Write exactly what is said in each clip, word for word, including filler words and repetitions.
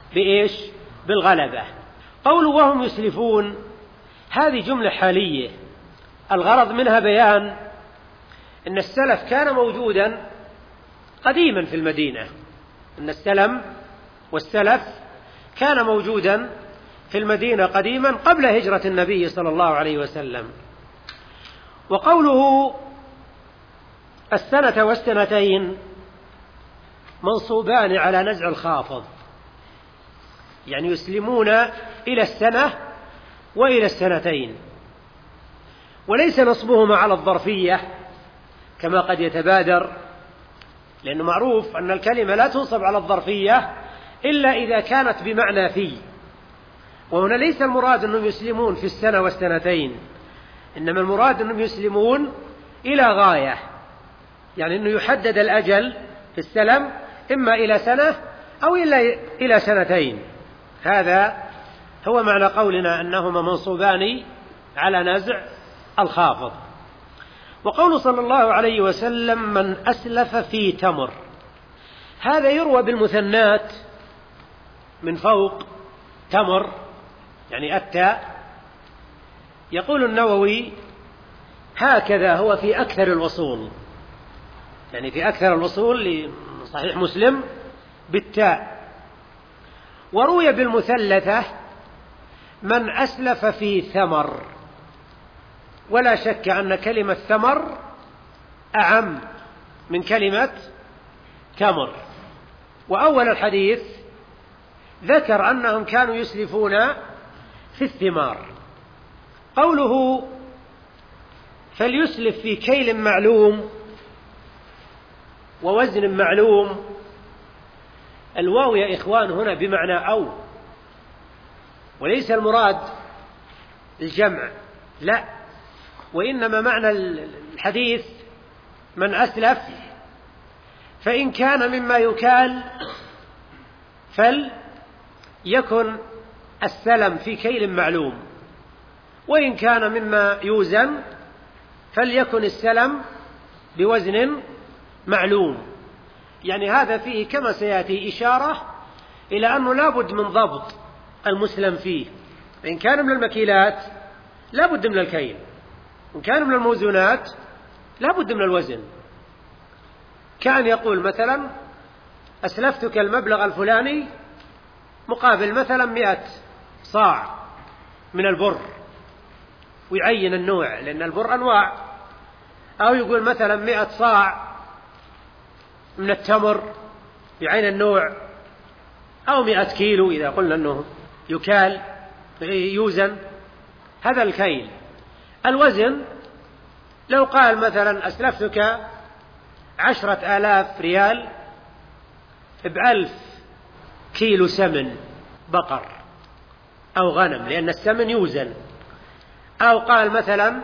بإيش؟ بالغلبة. قوله وهم يسلفون هذه جملة حالية، الغرض منها بيان أن السلف كان موجودا قديما في المدينة، أن السلم والسلف كان موجودا في المدينة قديما قبل هجرة النبي صلى الله عليه وسلم. وقوله السنة والسنتين منصوبان على نزع الخافض، يعني يسلمون إلى السنة وإلى السنتين، وليس نصبهما على الظرفية كما قد يتبادر، لأنه معروف أن الكلمة لا تنصب على الظرفية إلا إذا كانت بمعنى في، وهنا ليس المراد أنهم يسلمون في السنة والسنتين، إنما المراد أنهم يسلمون إلى غاية، يعني أنه يحدد الأجل في السلم إما إلى سنة أو إلى إلى سنتين. هذا هو معنى قولنا أنهما منصوبان على نزع الخافض. وقول صلى الله عليه وسلم من أسلف في تمر، هذا يروى بالمثنات من فوق تمر، يعني التاء. يقول النووي هكذا هو في أكثر الوصول، يعني في أكثر الوصول لصحيح مسلم بالتاء. وروي بالمثلثة من أسلف في ثمر، ولا شك أن كلمة ثمر أعم من كلمة تمر. وأول الحديث ذكر أنهم كانوا يسلفون في الثمار. قوله فليسلف في كيل معلوم ووزن معلوم، الواو يا إخوان هنا بمعنى أو، وليس المراد الجمع، لا، وإنما معنى الحديث من أسلف، فإن كان مما يكال فليكن السلم في كيل معلوم، وإن كان مما يوزن فليكن السلم بوزن معلوم. يعني هذا فيه كما سيأتي إشارة إلى أنه لا بد من ضبط المسلم فيه، فإن كان من المكيلات لا بد من الكيل، وإن كان من الموزونات لا بد من الوزن. كان يقول مثلا أسلفتك المبلغ الفلاني مقابل مثلا مئة صاع من البر، ويعين النوع لأن البر أنواع، أو يقول مثلا مئة صاع من التمر بعين النوع، أو مئة كيلو إذا قلنا أنه يكال يوزن، هذا الكيل. الوزن لو قال مثلا أسلفتك عشرة آلاف ريال بألف كيلو سمن بقر أو غنم، لأن السمن يوزن، أو قال مثلا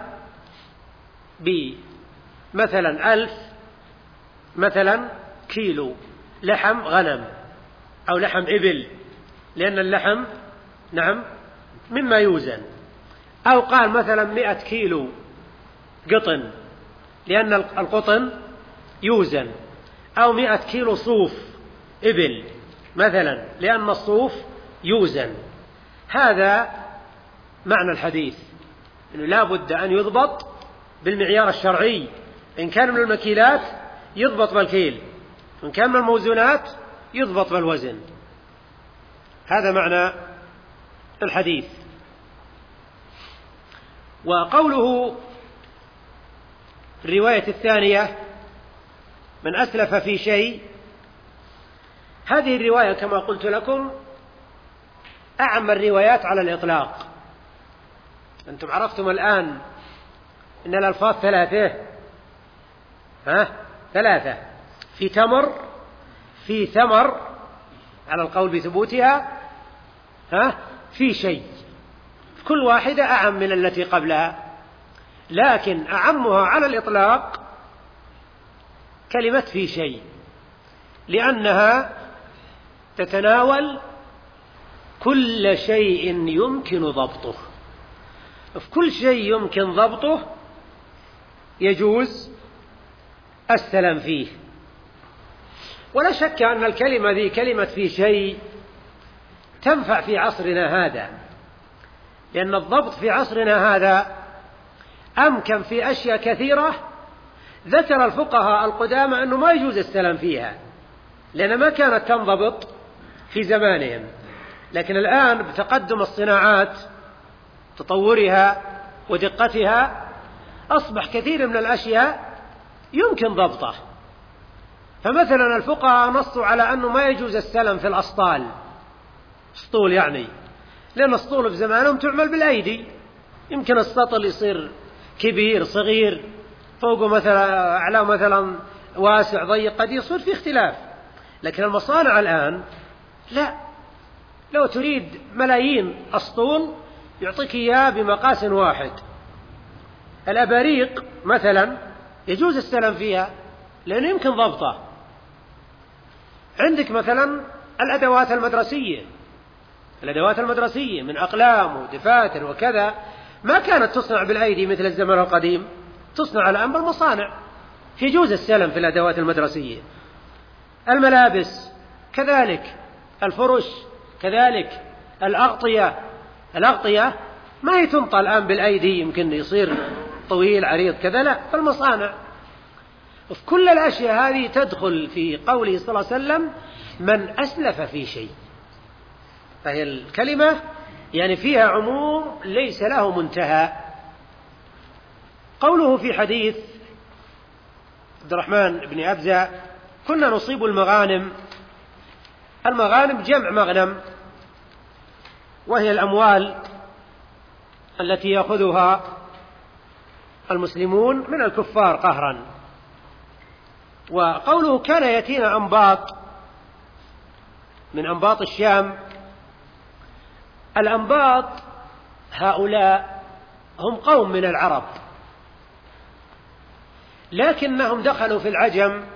بمثلا ألف مثلا كيلو لحم غنم أو لحم إبل، لأن اللحم نعم مما يوزن، أو قال مثلا مئة كيلو قطن لأن القطن يوزن، أو مئة كيلو صوف إبل مثلا لأن الصوف يوزن. هذا معنى الحديث، إنه لا بد أن يضبط بالمعيار الشرعي، إن كان من المكيلات يضبط بالكيل، وإن كان من الموزونات يضبط بالوزن. هذا معنى الحديث. وقوله الرواية الثانية من أسلف في شيء، هذه الرواية كما قلت لكم أعم الروايات على الإطلاق. أنتم عرفتم الآن إن الألفاظ ثلاثة، ها ثلاثة، في تمر، في ثمر على القول بثبوتها، ها في شيء، كل واحدة أعم من التي قبلها، لكن أعمها على الإطلاق كلمة في شيء، لأنها تتناول كل شيء يمكن ضبطه. في كل شيء يمكن ضبطه يجوز السلام فيه. ولا شك أن الكلمة ذي كلمة في شيء تنفع في عصرنا هذا، لأن الضبط في عصرنا هذا أمكن في أشياء كثيرة ذكر الفقهاء القدامى أنه ما يجوز السلام فيها، لأن ما كانت تنضبط في زمانهم. لكن الآن بتقدم الصناعات تطورها ودقتها أصبح كثير من الأشياء يمكن ضبطه. فمثلا الفقهاء نصوا على أنه ما يجوز السلم في الأسطال، اسطول يعني، لأن الاسطول في زمانهم تعمل بالأيدي، يمكن السطل يصير كبير صغير، فوقه مثلا أعلاه مثلا واسع ضيق، قد يصير في اختلاف. لكن المصانع الآن لا، لو تريد ملايين أسطول يعطيك إياه بمقاس واحد. الأباريق مثلا يجوز السلم فيها لأنه يمكن ضبطه. عندك مثلا الأدوات المدرسية، الأدوات المدرسية من أقلام ودفاتر وكذا ما كانت تصنع بالأيدي مثل الزمن القديم، تصنع الآن بالمصانع، يجوز السلم في الأدوات المدرسية. الملابس كذلك، الفرش كذلك، الأغطية الأغطية ما هي تنطى الآن بالأيدي، يمكن يصير طويل عريض كذا، لا، في المصانع. وفي كل الأشياء هذه تدخل في قوله صلى الله عليه وسلم من أسلف في شيء، فهي الكلمة يعني فيها عموم ليس له منتهى. قوله في حديث عبد الرحمن بن أبزة كنا نصيب المغانم، المغانم جمع مغنم، وهي الأموال التي يأخذها المسلمون من الكفار قهرا. وقوله كان يأتينا أنباط من أنباط الشام، الأنباط هؤلاء هم قوم من العرب لكنهم دخلوا في العجم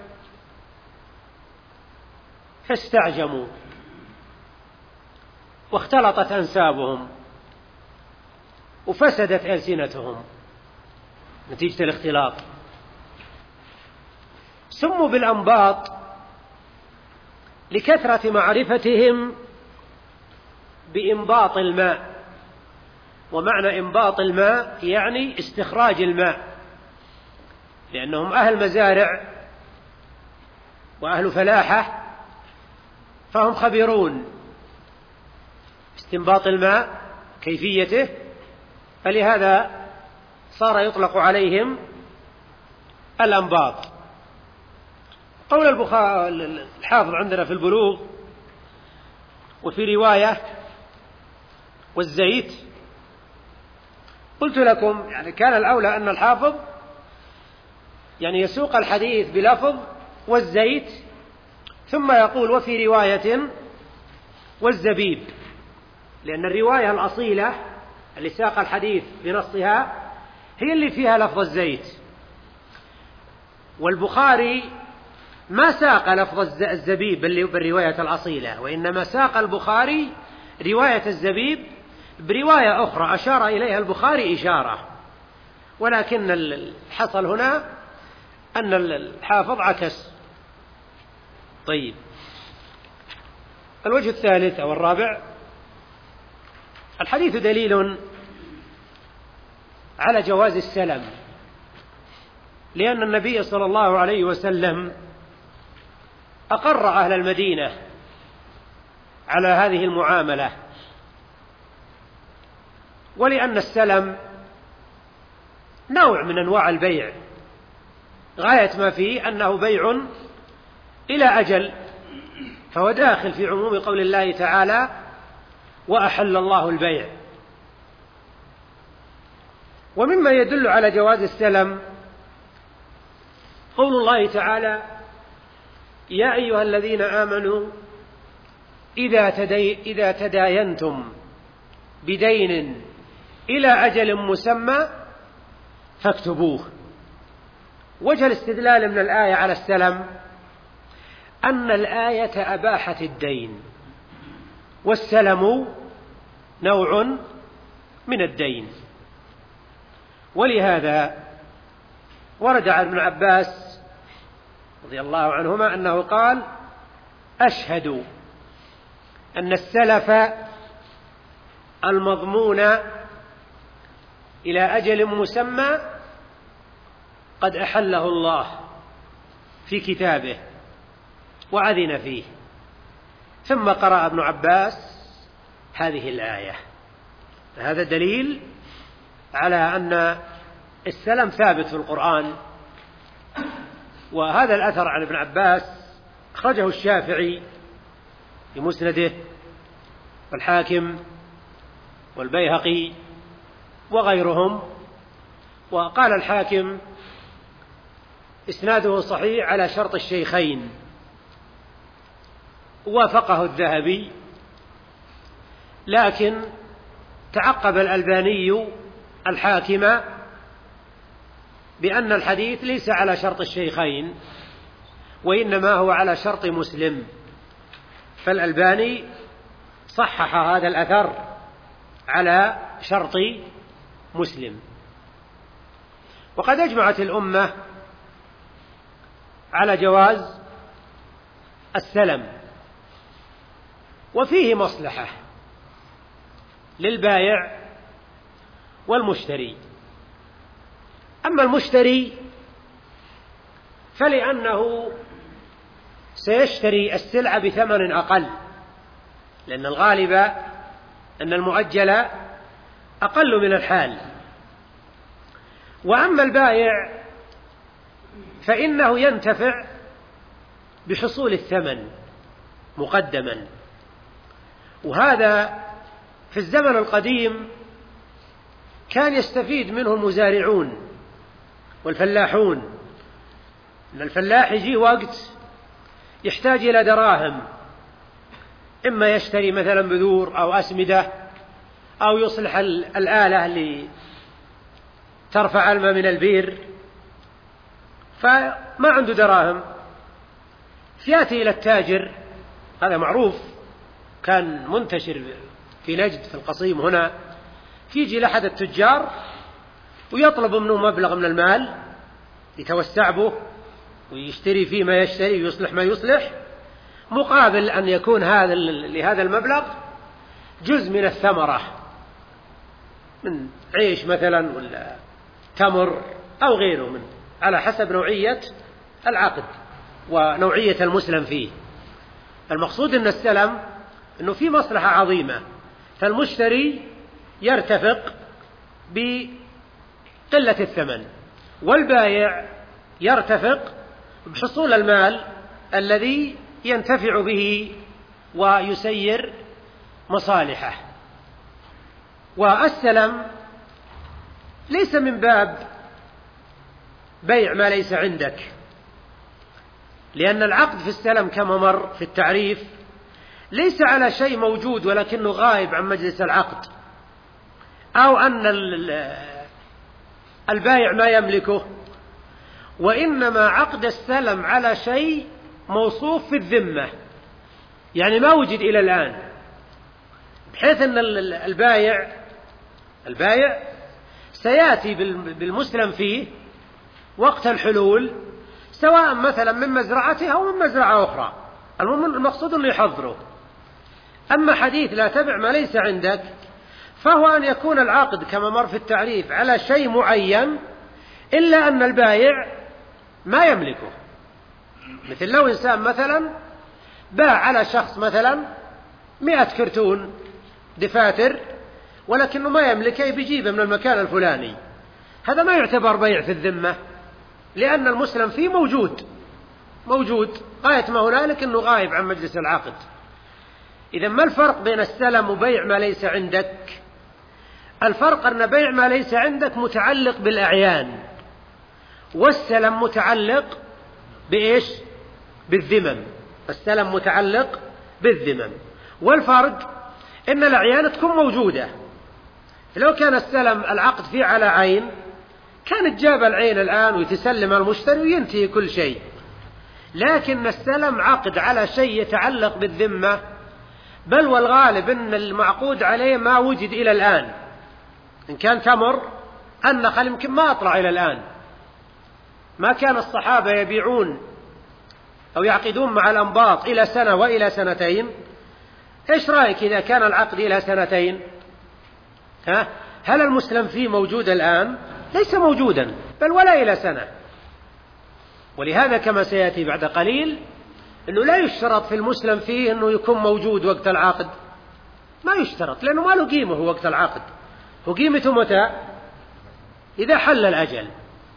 فاستعجموا واختلطت أنسابهم وفسدت ألسنتهم نتيجة الاختلاط. سموا بالأنباط لكثرة معرفتهم بإنباط الماء، ومعنى إنباط الماء يعني استخراج الماء، لأنهم أهل مزارع وأهل فلاحة، فهم خبيرون استنباط الماء كيفيته، فلهذا صار يطلق عليهم الأنباط. قول البخاري الحافظ عندنا في البلوغ وفي رواية والزيت، قلت لكم يعني كان الأولى أن الحافظ يعني يسوق الحديث بلفظ والزيت ثم يقول وفي رواية والزبيب، لأن الرواية الأصيلة اللي ساق الحديث بنصها هي اللي فيها لفظ الزيت، والبخاري ما ساق لفظ الزبيب بالرواية الأصيلة، وإنما ساق البخاري رواية الزبيب برواية أخرى أشار إليها البخاري إشارة، ولكن الحصل هنا أن الحافظ عكس. طيب، الوجه الثالث أو الرابع، الحديث دليل على جواز السلم، لأن النبي صلى الله عليه وسلم أقر أهل المدينة على هذه المعاملة، ولأن السلم نوع من أنواع البيع، غاية ما فيه أنه بيع إلى أجل، فهو داخل في عموم قول الله تعالى وأحل الله البيع. ومما يدل على جواز السلم قول الله تعالى يا أيها الذين آمنوا إذا, تدي إذا تداينتم بدين إلى أجل مسمى فاكتبوه. وجه الاستدلال من الآية على السلم أن الآية أباحت الدين، والسلم نوع من الدين، ولهذا ورد عن ابن عباس رضي الله عنهما أنه قال أشهد أن السلف المضمون إلى أجل مسمى قد أحله الله في كتابه وأذن فيه. ثم قرأ ابن عباس هذه الآية. هذا دليل على أن السلم ثابت في القرآن. وهذا الأثر عن ابن عباس أخرجه الشافعي في مسنده والحاكم والبيهقي وغيرهم. وقال الحاكم إسناده صحيح على شرط الشيخين، وافقه الذهبي، لكن تعقب الألباني الحاكم بأن الحديث ليس على شرط الشيخين وإنما هو على شرط مسلم، فالألباني صحح هذا الأثر على شرط مسلم. وقد أجمعت الأمة على جواز السلم، وفيه مصلحة للبائع والمشتري. أما المشتري فلأنه سيشتري السلعة بثمن أقل، لأن الغالب أن المؤجل أقل من الحال. وأما البائع فإنه ينتفع بحصول الثمن مقدما. وهذا في الزمن القديم كان يستفيد منه المزارعون والفلاحون. إن الفلاح يجي وقت يحتاج إلى دراهم، إما يشتري مثلا بذور أو أسمدة أو يصلح الآلة اللي ترفع الماء من البير، فما عنده دراهم، فيأتي إلى التاجر. هذا معروف، كان منتشر في نجد في القصيم هنا. فيجي لأحد التجار ويطلب منه مبلغ من المال يتوسع به ويشتري فيه ما يشتري ويصلح ما يصلح، مقابل أن يكون هذا لهذا المبلغ جزء من الثمرة، من عيش مثلا ولا تمر أو غيره، من على حسب نوعية العقد ونوعية المسلم فيه. المقصود أن السلم أنه في مصلحة عظيمة، فالمشتري يرتفق بقلة الثمن، والبائع يرتفق بحصول المال الذي ينتفع به ويسير مصالحه. والسلم ليس من باب بيع ما ليس عندك، لأن العقد في السلم كما مر في التعريف ليس على شيء موجود ولكنه غائب عن مجلس العقد، أو أن البائع ما يملكه، وإنما عقد السلم على شيء موصوف في الذمة، يعني ما وجد إلى الآن، بحيث أن البائع البائع سيأتي بالمسلم فيه وقت الحلول، سواء مثلا من مزرعته أو من مزرعة أخرى، المقصود أنه يحضره. أما حديث لا تبع ما ليس عندك، فهو أن يكون العقد كما مر في التعريف على شيء معين، إلا أن البائع ما يملكه. مثل لو إنسان مثلا باع على شخص مثلا مئة كرتون دفاتر، ولكنه ما يملكه، بيجيبه من المكان الفلاني، هذا ما يعتبر بيع في الذمة، لأن المسلم فيه موجود موجود غاية ما هنالك أنه غايب عن مجلس العقد. إذا ما الفرق بين السلم وبيع ما ليس عندك؟ الفرق أن بيع ما ليس عندك متعلق بالأعيان، والسلم متعلق بإيش؟ بالذمم. السلم متعلق بالذمم، والفرق إن الأعيان تكون موجودة. لو كان السلم العقد فيه على عين كانت جاب العين الآن ويتسلم المشتري وينتهي كل شيء، لكن السلم عقد على شيء يتعلق بالذمة، بل والغالب أن المعقود عليه ما وجد إلى الآن. إن كان تمر النخل يمكن ما أطلع إلى الآن، ما كان الصحابة يبيعون أو يعقدون مع الأنباط إلى سنة وإلى سنتين، إيش رأيك إذا كان العقد إلى سنتين؟ ها؟ هل المسلم فيه موجود الآن؟ ليس موجودا، بل ولا إلى سنة. ولهذا كما سيأتي بعد قليل أنه لا يشترط في المسلم فيه أنه يكون موجود وقت العقد، ما يشترط، لأنه ما له قيمة هو وقت العقد. هو قيمته متى؟ إذا حل الأجل.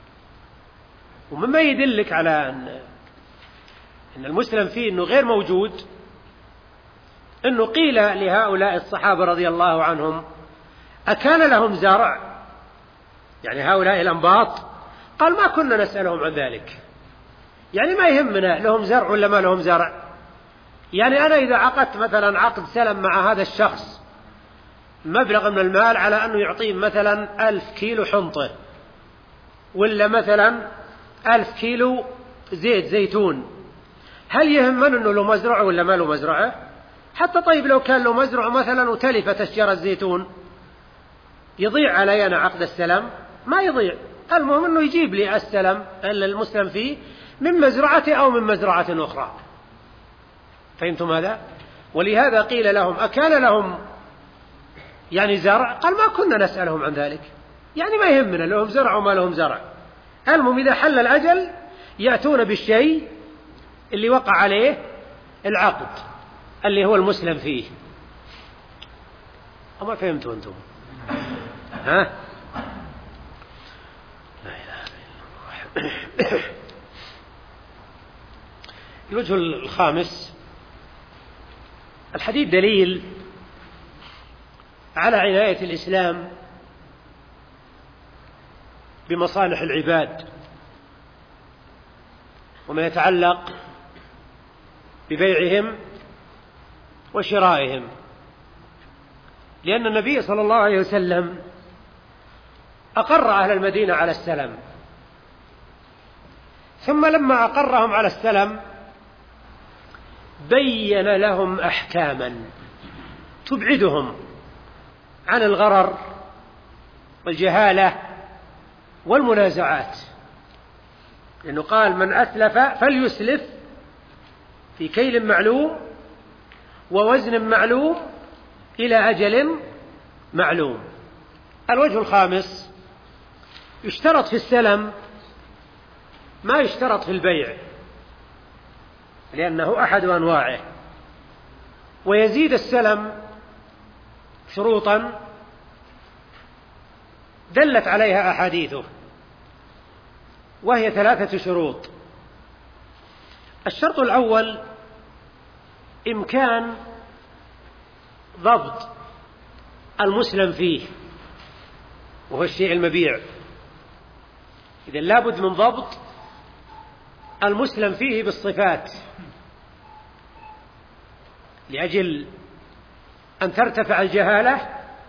ومما يدلك على أن أن المسلم فيه أنه غير موجود أنه قيل لهؤلاء الصحابة رضي الله عنهم: أكان لهم زرع؟ يعني هؤلاء الأنباط. قال: ما كنا نسألهم عن ذلك، يعني ما يهمنا لهم زرع ولا ما لهم زرع. يعني أنا إذا عقدت مثلا عقد سلم مع هذا الشخص مبلغ من المال على أنه يعطيه مثلا ألف كيلو حنطة، ولا مثلا ألف كيلو زيت زيتون، هل يهمنا أنه له مزرعة ولا ما له مزرعة؟ حتى طيب لو كان له مزرعة مثلا وتلفت أشجار الزيتون، يضيع علي أنا عقد السلم؟ ما يضيع. المهم أنه يجيب لي السلم المسلم فيه من مزرعته أو من مزرعة أخرى. فهمتم هذا؟ ولهذا قيل لهم: أكان لهم يعني زرع؟ قال: ما كنا نسألهم عن ذلك، يعني ما يهمنا لهم زرع وما لهم زرع. المهم إذا حل الأجل يأتون بالشيء اللي وقع عليه العقد اللي هو المسلم فيه. أما فهمتوا أنتم؟ ها؟ لا إله إلا الله. الوجه الخامس: الحديث دليل على عناية الإسلام بمصالح العباد وما يتعلق ببيعهم وشرائهم، لأن النبي صلى الله عليه وسلم أقر أهل المدينة على السلم، ثم لما أقرهم على السلم بين لهم أحكاما تبعدهم عن الغرر والجهالة والمنازعات، لأنه قال: من أسلف فليسلف في كيل معلوم ووزن معلوم إلى أجل معلوم. الوجه الخامس: يشترط في السلم ما يشترط في البيع، لأنه أحد أنواعه، ويزيد السلم شروطا دلت عليها أحاديثه، وهي ثلاثة شروط. الشرط الأول: إمكان ضبط المسلم فيه، وهو الشيء المبيع. إذا لابد من ضبط المسلم فيه بالصفات، لأجل أن ترتفع الجهالة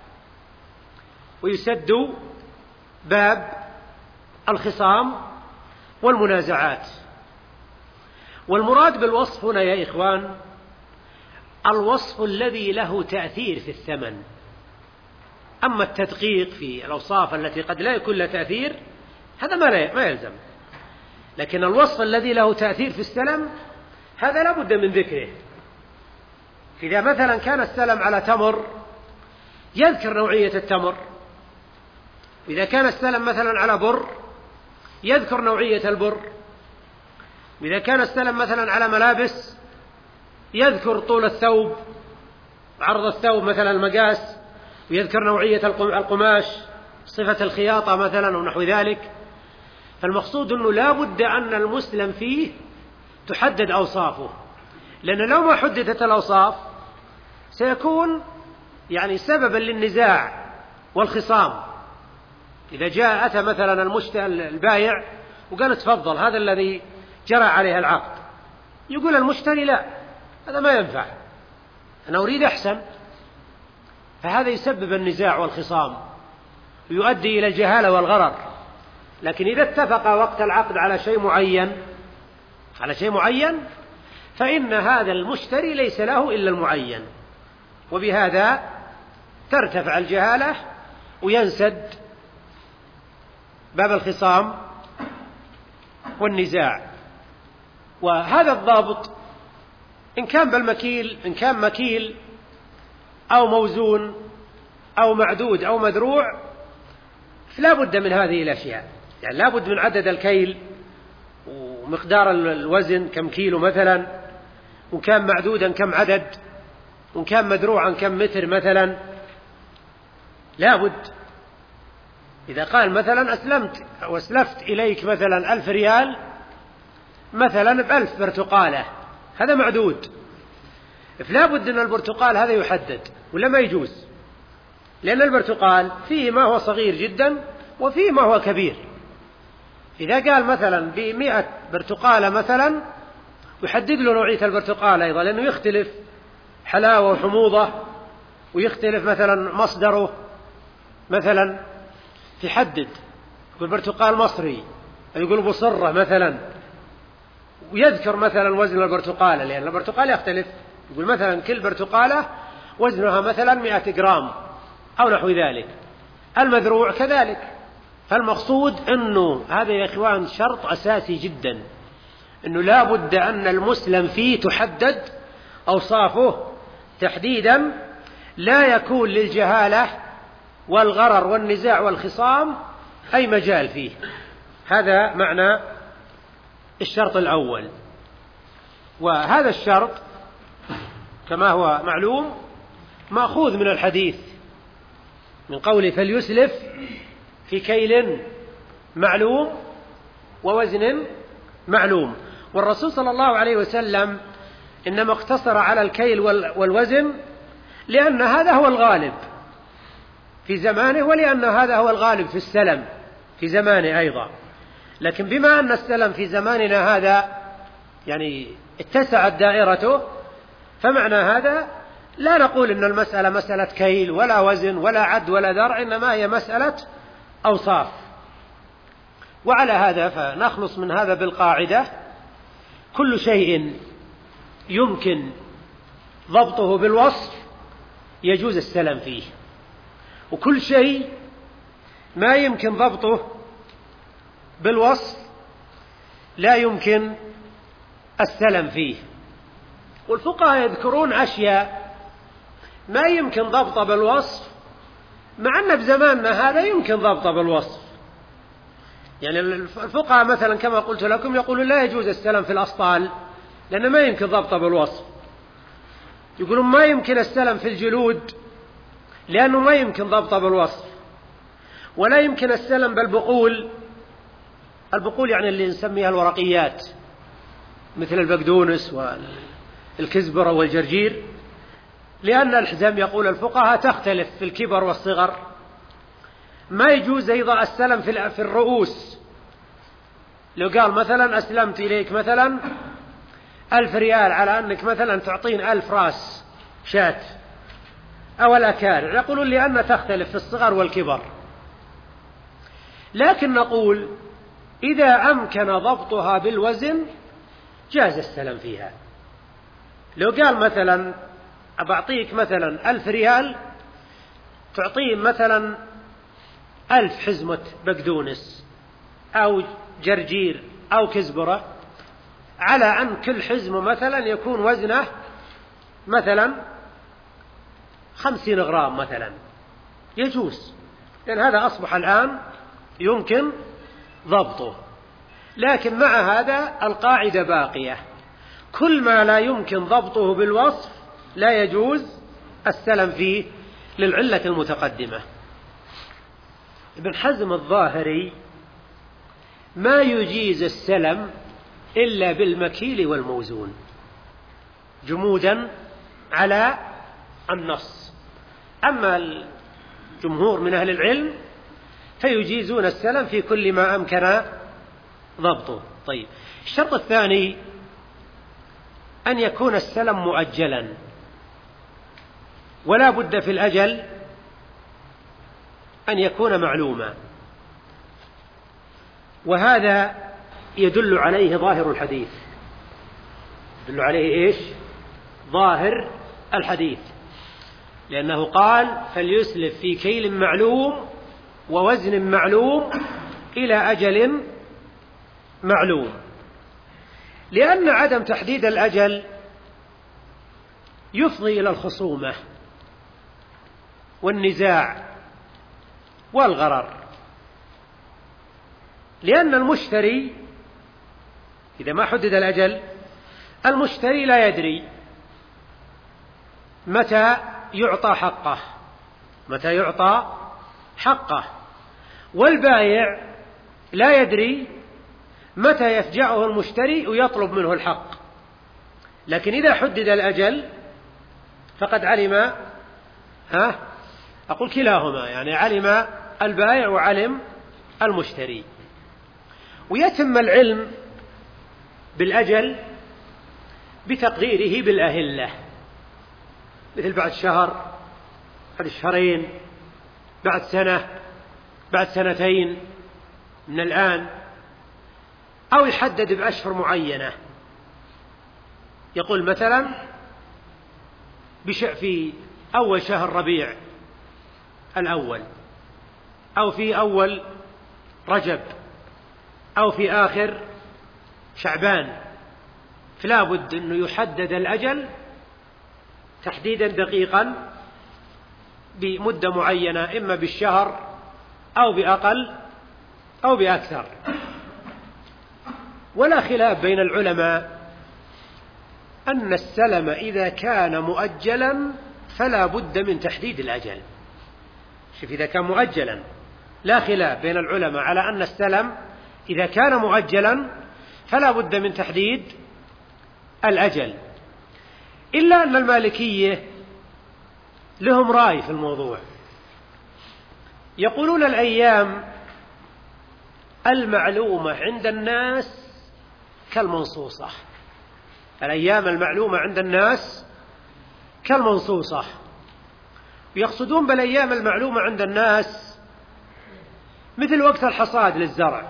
ويسد باب الخصام والمنازعات. والمراد بالوصف هنا يا إخوان الوصف الذي له تأثير في الثمن. أما التدقيق في الأوصاف التي قد لا يكون لها تأثير هذا ما يلزم، لكن الوصف الذي له تأثير في السلم هذا لا بد من ذكره. إذا مثلا كان السلم على تمر يذكر نوعية التمر، وإذا كان السلم مثلا على بر يذكر نوعية البر، وإذا كان السلم مثلا على ملابس يذكر طول الثوب، عرض الثوب مثلا المقاس، ويذكر نوعية القماش، صفة الخياطة مثلا ونحو ذلك. فالمقصود أنه لا بد أن المسلم فيه تحدد أوصافه، لأن لو ما حددت الأوصاف سيكون يعني سببا للنزاع والخصام. إذا جاء أتى مثلا المشتري البايع وقال: تفضل هذا الذي جرى عليه العقد، يقول المشتري: لا، هذا ما ينفع، أنا أريد أحسن. فهذا يسبب النزاع والخصام ويؤدي إلى الجهالة والغرر. لكن إذا اتفق وقت العقد على شيء معين على شيء معين فإن هذا المشتري ليس له إلا المعين، وبهذا ترتفع الجهالة وينسد باب الخصام والنزاع. وهذا الضابط إن كان بالمكيل إن كان مكيل أو موزون أو معدود أو مذروع، فلا بد من هذه الأشياء. يعني لا بد من عدد الكيل ومقدار الوزن كم كيلو مثلا، وكان معدودا كم عدد، وكان مذروعا كم متر مثلا. لا بد. إذا قال مثلا أسلمت أو أسلفت إليك مثلا ألف ريال مثلا بألف برتقالة، هذا معدود، فلا بد أن البرتقال هذا يحدد ولا ما يجوز، لأن البرتقال فيه ما هو صغير جدا وفيه ما هو كبير. إذا قال مثلا بمئة برتقالة مثلا ويحدد له نوعية البرتقال أيضا، لأنه يختلف حلاوة وحموضة، ويختلف مثلا مصدره، مثلا تحدد يقول برتقال مصري، يقول بصرة مثلا، ويذكر مثلا وزن البرتقالة، لأن البرتقال يختلف، يقول مثلا كل برتقالة وزنها مثلا مئة جرام أو نحو ذلك. المذروع كذلك. فالمقصود أنه هذا يا إخوان شرط أساسي جدا، أنه لا بد أن المسلم فيه تحدد أوصافه تحديدا لا يكون للجهالة والغرر والنزاع والخصام أي مجال فيه. هذا معنى الشرط الأول. وهذا الشرط كما هو معلوم مأخوذ من الحديث، من قوله فليسلف في كيل معلوم ووزن معلوم. والرسول صلى الله عليه وسلم إنما اقتصر على الكيل والوزن لأن هذا هو الغالب في زمانه، ولأن هذا هو الغالب في السلم في زمانه أيضا. لكن بما أن السلم في زماننا هذا يعني اتسعت دائرته، فمعنى هذا لا نقول إن المسألة مسألة كيل ولا وزن ولا عد ولا ذرع، إنما هي مسألة أوصاف. وعلى هذا فنخلص من هذا بالقاعدة: كل شيء يمكن ضبطه بالوصف يجوز السلم فيه، وكل شيء ما يمكن ضبطه بالوصف لا يمكن السلم فيه. والفقهاء يذكرون أشياء ما يمكن ضبطه بالوصف، مع أن بزماننا هذا يمكن ضبطه بالوصف. يعني الفقهاء مثلا كما قلت لكم يقولون لا يجوز السلم في الأسطال لأنه ما يمكن ضبطه بالوصف. يقولون ما يمكن السلم في الجلود لأنه ما يمكن ضبطه بالوصف. ولا يمكن السلم بالبقول، البقول يعني اللي نسميها الورقيات مثل البقدونس والكزبرة والجرجير، لأن الحزام يقول الفقهاء تختلف في الكبر والصغر. ما يجوز أيضا السلم في الرؤوس. لو قال مثلا أسلمت إليك مثلا ألف ريال على أنك مثلا تعطين ألف رأس شاة أو الأكارع، يقولون لأن تختلف في الصغر والكبر. لكن نقول إذا أمكن ضبطها بالوزن جاز السلم فيها. لو قال مثلا أبعطيك مثلا ألف ريال تعطين مثلا ألف حزمة بقدونس أو جرجير أو كزبرة، على أن كل حزمة مثلا يكون وزنه مثلا خمسين غرام مثلا، يجوز، لأن هذا أصبح الآن يمكن ضبطه. لكن مع هذا القاعدة باقية: كل ما لا يمكن ضبطه بالوصف لا يجوز السلم فيه، للعلة المتقدمة. ابن حزم الظاهري ما يجيز السلم إلا بالمكيل والموزون جمودا على النص. أما الجمهور من أهل العلم فيجيزون السلم في كل ما أمكن ضبطه. طيب، الشرط الثاني أن يكون السلم مؤجلا، ولا بد في الأجل أن يكون معلوما، وهذا يدل عليه ظاهر الحديث. يدل عليه إيش؟ ظاهر الحديث، لأنه قال فليسلف في كيل معلوم ووزن معلوم إلى أجل معلوم. لأن عدم تحديد الأجل يفضي إلى الخصومة والنزاع والغرر، لأن المشتري إذا ما حدد الأجل المشتري لا يدري متى يعطى حقه متى يعطى حقه والبائع لا يدري متى يفجأه المشتري ويطلب منه الحق. لكن إذا حدد الأجل فقد علم ها أقول كلاهما، يعني علم البائع وعلم المشتري. ويتم العلم بالأجل بتقديره بالأهلة، مثل بعد شهر، بعد شهرين، بعد سنة، بعد سنتين من الآن، أو يحدد بأشهر معينة، يقول مثلا في أول شهر ربيع الأول، أو في أول رجب، أو في آخر شعبان، فلا بد أنه يحدد الأجل تحديدا دقيقا بمدة معينة، إما بالشهر أو بأقل أو بأكثر. ولا خلاف بين العلماء أن السلم إذا كان مؤجلا فلا بد من تحديد الأجل. شوف، إذا كان مؤجلا لا خلاف بين العلماء على أن السلم إذا كان مؤجلا فلا بد من تحديد الأجل، إلا أن المالكية لهم رأي في الموضوع، يقولون الأيام المعلومة عند الناس كالمنصوصة. الأيام المعلومة عند الناس كالمنصوصة، ويقصدون بالأيام المعلومة عند الناس مثل وقت الحصاد للزرع،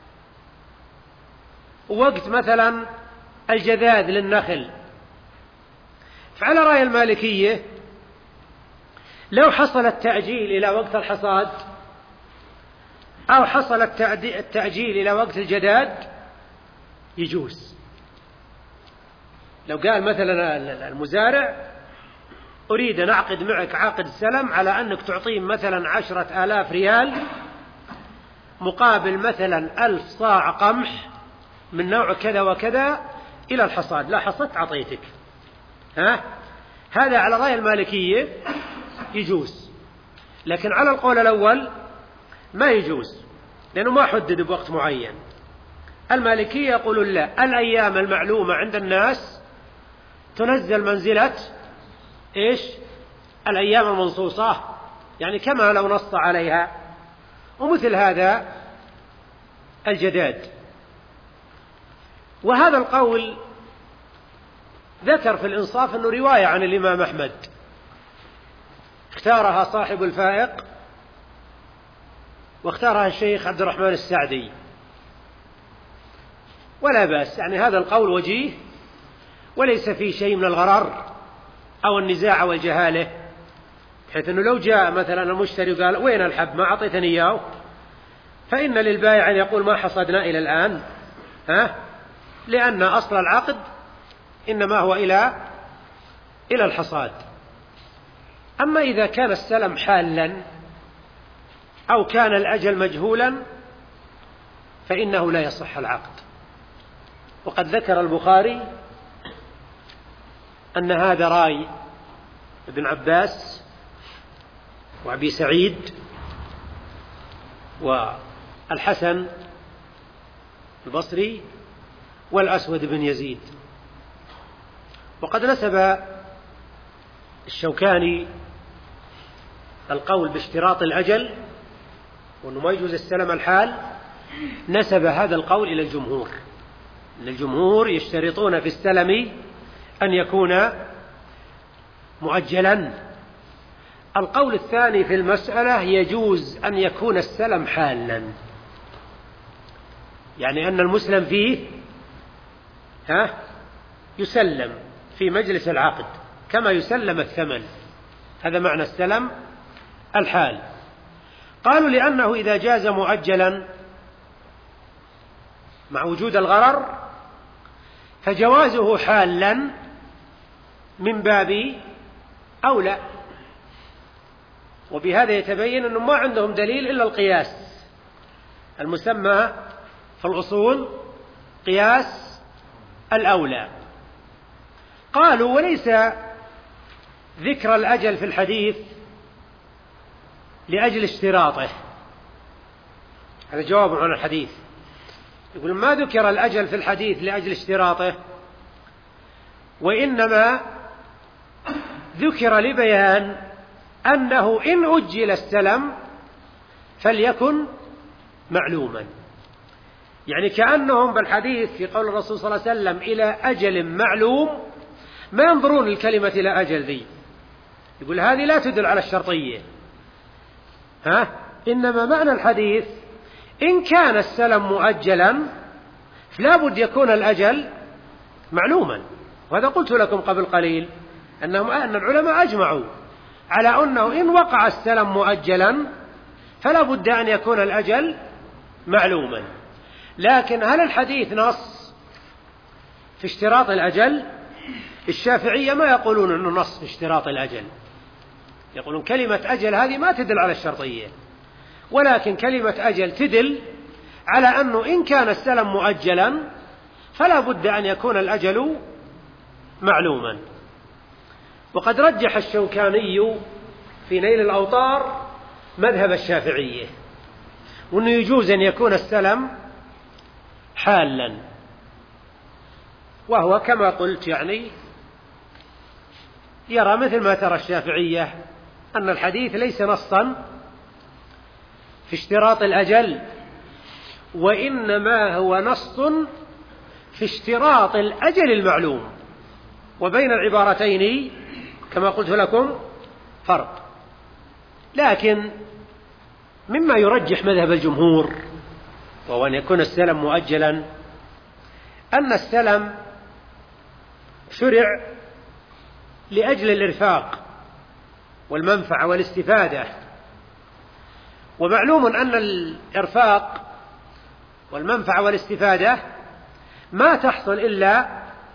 ووقت مثلا الجذاذ للنخل. فعلى رأي المالكية لو حصل التأجيل إلى وقت الحصاد أو حصل التأجيل إلى وقت الجداد يجوز. لو قال مثلا المزارع أريد أن أعقد معك عقد السلم على أنك تعطيه مثلا عشرة آلاف ريال مقابل مثلا ألف صاع قمح من نوع كذا وكذا إلى الحصاد، لا حصدت عطيتك، ها؟ هذا على رأي المالكية يجوز. لكن على القول الأول ما يجوز، لأنه ما حدد بوقت معين. المالكية يقولون لا، الأيام المعلومة عند الناس تنزل منزلة إيش؟ الأيام المنصوصة، يعني كما لو نص عليها. ومثل هذا الجداد. وهذا القول ذكر في الإنصاف أنه رواية عن الإمام أحمد، اختارها صاحب الفائق واختارها الشيخ عبد الرحمن السعدي، ولا بأس، يعني هذا القول وجيه وليس فيه شيء من الغرر أو النزاع والجهالة، بحيث أنه لو جاء مثلا المشتري وقال وين الحب ما أعطيتني إياه، فإن للبائع أن يقول ما حصدنا إلى الآن، ها؟ لأن أصل العقد إنما هو إلى إلى الحصاد. أما إذا كان السلم حالا أو كان الأجل مجهولا فإنه لا يصح العقد. وقد ذكر البخاري أن هذا رأي ابن عباس وأبي سعيد والحسن البصري والأسود بن يزيد. وقد نسب الشوكاني القول باشتراط الأجل وأنه ما يجوز السلم الحال، نسب هذا القول إلى الجمهور، أن الجمهور يشترطون في السلم أن يكون مؤجلا. القول الثاني في المسألة يجوز أن يكون السلم حالا، يعني أن المسلم فيه ها يسلم في مجلس العقد كما يسلم الثمن، هذا معنى السلم الحال. قالوا لأنه إذا جاز مؤجلا مع وجود الغرر فجوازه حالا من باب أولى، وبهذا يتبين أنهم ما عندهم دليل إلا القياس المسمى في الأصول قياس الأولى. قالوا وليس ذكر الأجل في الحديث لأجل اشتراطه، هذا جواب عن الحديث. يقول ما ذكر الأجل في الحديث لأجل اشتراطه، وإنما ذكر لبيان أنه إن أجل السلم فليكن معلوما. يعني كأنهم بالحديث في قول الرسول صلى الله عليه وسلم إلى أجل معلوم ما ينظرون الكلمة إلى أجل ذي، يقول هذه لا تدل على الشرطية، ها؟ إنما معنى الحديث إن كان السلم مؤجلا فلا بد يكون الأجل معلوما. وهذا قلت لكم قبل قليل أنهم أن العلماء أجمعوا على أنه إن وقع السلم مؤجلا فلا بد أن يكون الأجل معلوما. لكن هل الحديث نص في اشتراط الأجل؟ الشافعية ما يقولون أنه نص في اشتراط الأجل، يقولون كلمة أجل هذه ما تدل على الشرطية، ولكن كلمة أجل تدل على أنه إن كان السلم مؤجلا فلا بد أن يكون الأجل معلوما. وقد رجح الشوكاني في نيل الأوطار مذهب الشافعية، وأنه يجوز أن يكون السلم حالا، وهو كما قلت يعني يرى مثل ما ترى الشافعية أن الحديث ليس نصا في اشتراط الأجل، وإنما هو نص في اشتراط الأجل المعلوم، وبين العبارتين كما قلت لكم فرق. لكن مما يرجح مذهب الجمهور وهو أن يكون السلم مؤجلا أن السلم شرع لأجل الإرفاق والمنفعة والاستفادة، ومعلوم أن الإرفاق والمنفعة والاستفادة ما تحصل إلا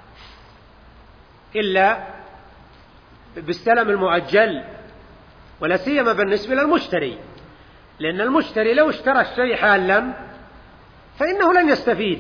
إلا بالسلم المؤجل، ولا سيما بالنسبة للمشتري، لأن المشتري لو اشترى الشيء حالا فإنه لن يستفيد،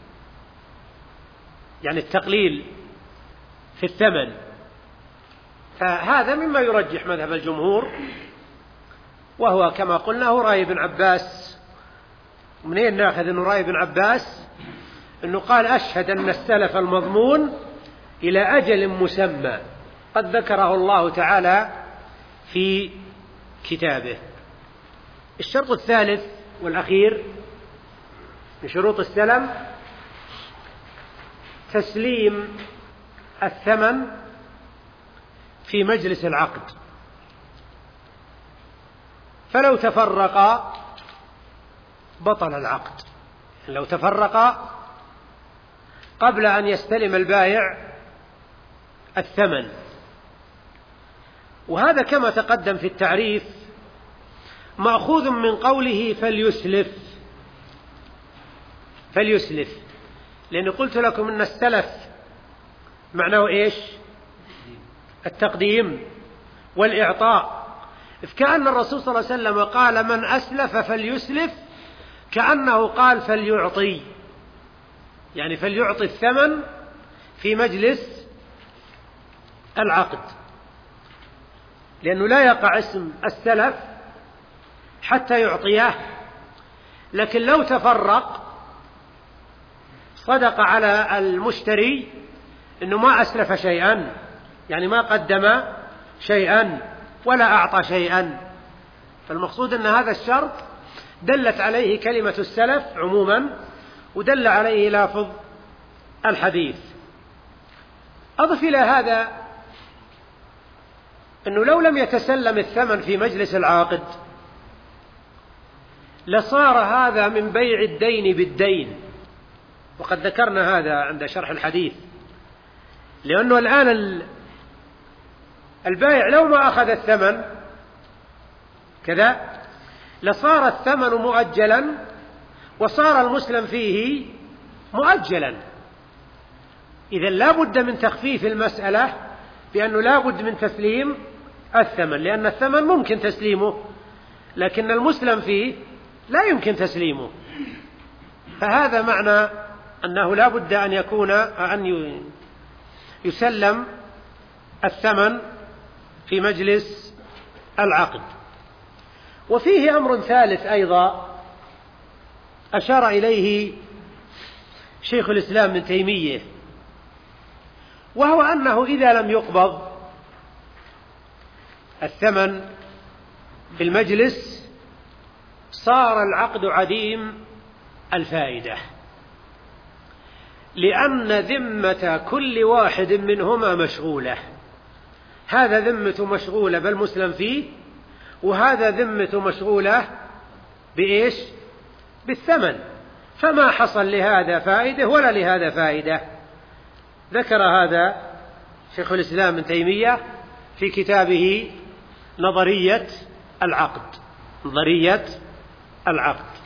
يعني التقليل في الثمن. فهذا مما يرجح مذهب الجمهور، وهو كما قلنا هو رأي ابن عباس. منين ناخذ أنه رأي ابن عباس؟ أنه قال أشهد أن السلف المضمون إلى أجل مسمى قد ذكره الله تعالى في كتابه. الشرط الثالث والأخير من شروط السلم تسليم الثمن في مجلس العقد، فلو تفرق بطل العقد، لو تفرق قبل أن يستلم البائع الثمن. وهذا كما تقدم في التعريف مأخوذ من قوله فليسلف، فليسلف، لأن قلت لكم أن السلف معناه إيش؟ التقديم والإعطاء. كأن الرسول صلى الله عليه وسلم قال من أسلف فليسلف، كأنه قال فليعطي، يعني فليعطي الثمن في مجلس العقد، لأنه لا يقع اسم السلف حتى يعطيه. لكن لو تفرق صدق على المشتري أنه ما أسلف شيئا، يعني ما قدم شيئا ولا أعطى شيئا. فالمقصود أن هذا الشرط دلت عليه كلمة السلف عموما، ودل عليه لافظ الحديث. أضف إلى هذا أنه لو لم يتسلم الثمن في مجلس العاقد لصار هذا من بيع الدين بالدين، وقد ذكرنا هذا عند شرح الحديث. لأنه الآن البائع لو ما أخذ الثمن كذا لصار الثمن مؤجلا، وصار المسلم فيه مؤجلا. إذن لا بد من تخفيف المسألة، بأنه لا بد من تسليم الثمن، لأن الثمن ممكن تسليمه لكن المسلم فيه لا يمكن تسليمه. فهذا معنى أنه لا بد أن يكون أن يسلم الثمن في مجلس العقد. وفيه أمر ثالث أيضا أشار إليه شيخ الإسلام ابن تيمية، وهو أنه إذا لم يقبض الثمن في المجلس صار العقد عديم الفائدة، لأن ذمة كل واحد منهما مشغولة، هذا ذمته مشغولة بالمسلم فيه، وهذا ذمته مشغولة بإيش؟ بالثمن، فما حصل لهذا فائدة ولا لهذا فائدة. ذكر هذا شيخ الإسلام ابن تيمية في كتابه نظرية العقد. نظرية العقد.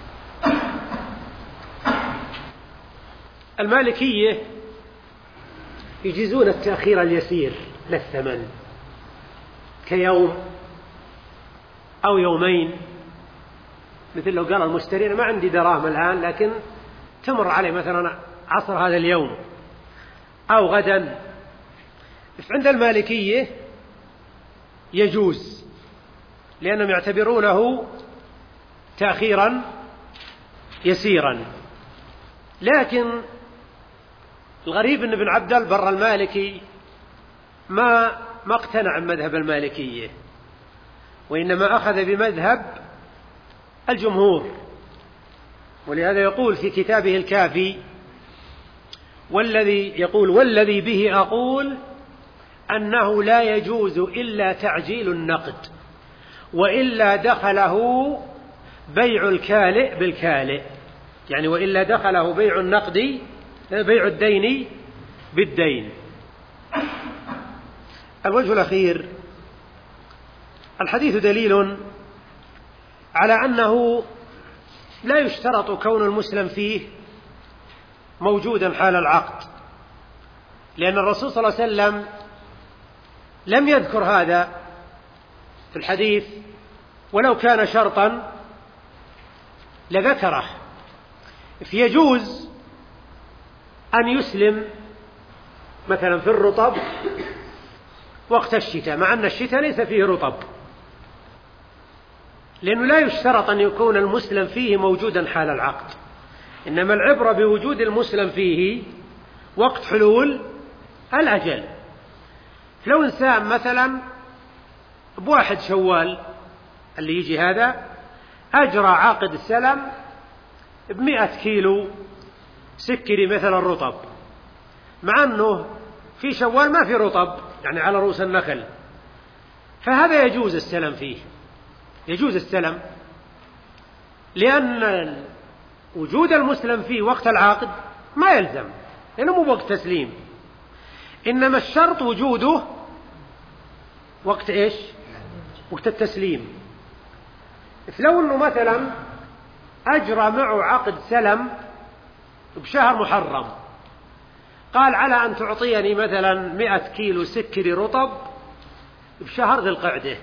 المالكية يجيزون التأخير اليسير للثمن كيوم أو يومين، مثل لو قال المشتري أنا ما عندي دراهم الآن لكن تمر علي مثلا عصر هذا اليوم أو غدا. عند المالكية يجوز لأنهم يعتبرونه تأخيرا يسيرا. لكن الغريب أن ابن عبد البر المالكي ما ما اقتنع بمذهب المالكية، وإنما أخذ بمذهب الجمهور، ولهذا يقول في كتابه الكافي والذي يقول والذي به أقول أنه لا يجوز إلا تعجيل النقد، وإلا دخله بيع الكالئ بالكالئ، يعني وإلا دخله بيع النقد بيع الدين بالدين. الوجه الأخير الحديث دليل على أنه لا يشترط كون المسلم فيه موجودا حال العقد، لأن الرسول صلى الله عليه وسلم لم يذكر هذا في الحديث، ولو كان شرطا لذكره. فيجوز أن يسلم مثلا في الرطب وقت الشتاء، مع أن الشتاء ليس فيه رطب، لأنه لا يشترط أن يكون المسلم فيه موجودا حال العقد، إنما العبرة بوجود المسلم فيه وقت حلول الأجل. لو إنسان مثلا بواحد شوال اللي يجي هذا أجرى عقد السلم بمئة كيلو سكري مثلا رطب، مع أنه في شوال ما في رطب يعني على رؤوس النخل، فهذا يجوز السلم فيه، يجوز السلم، لأن وجود المسلم فيه وقت العقد ما يلزم، لأنه مو وقت تسليم، إنما الشرط وجوده وقت إيش؟ وقت التسليم. فلو أنه مثلا أجرى معه عقد سلم بشهر محرم، قال على أن تعطيني مثلا مئة كيلو سكري رطب بشهر ذي القعدة،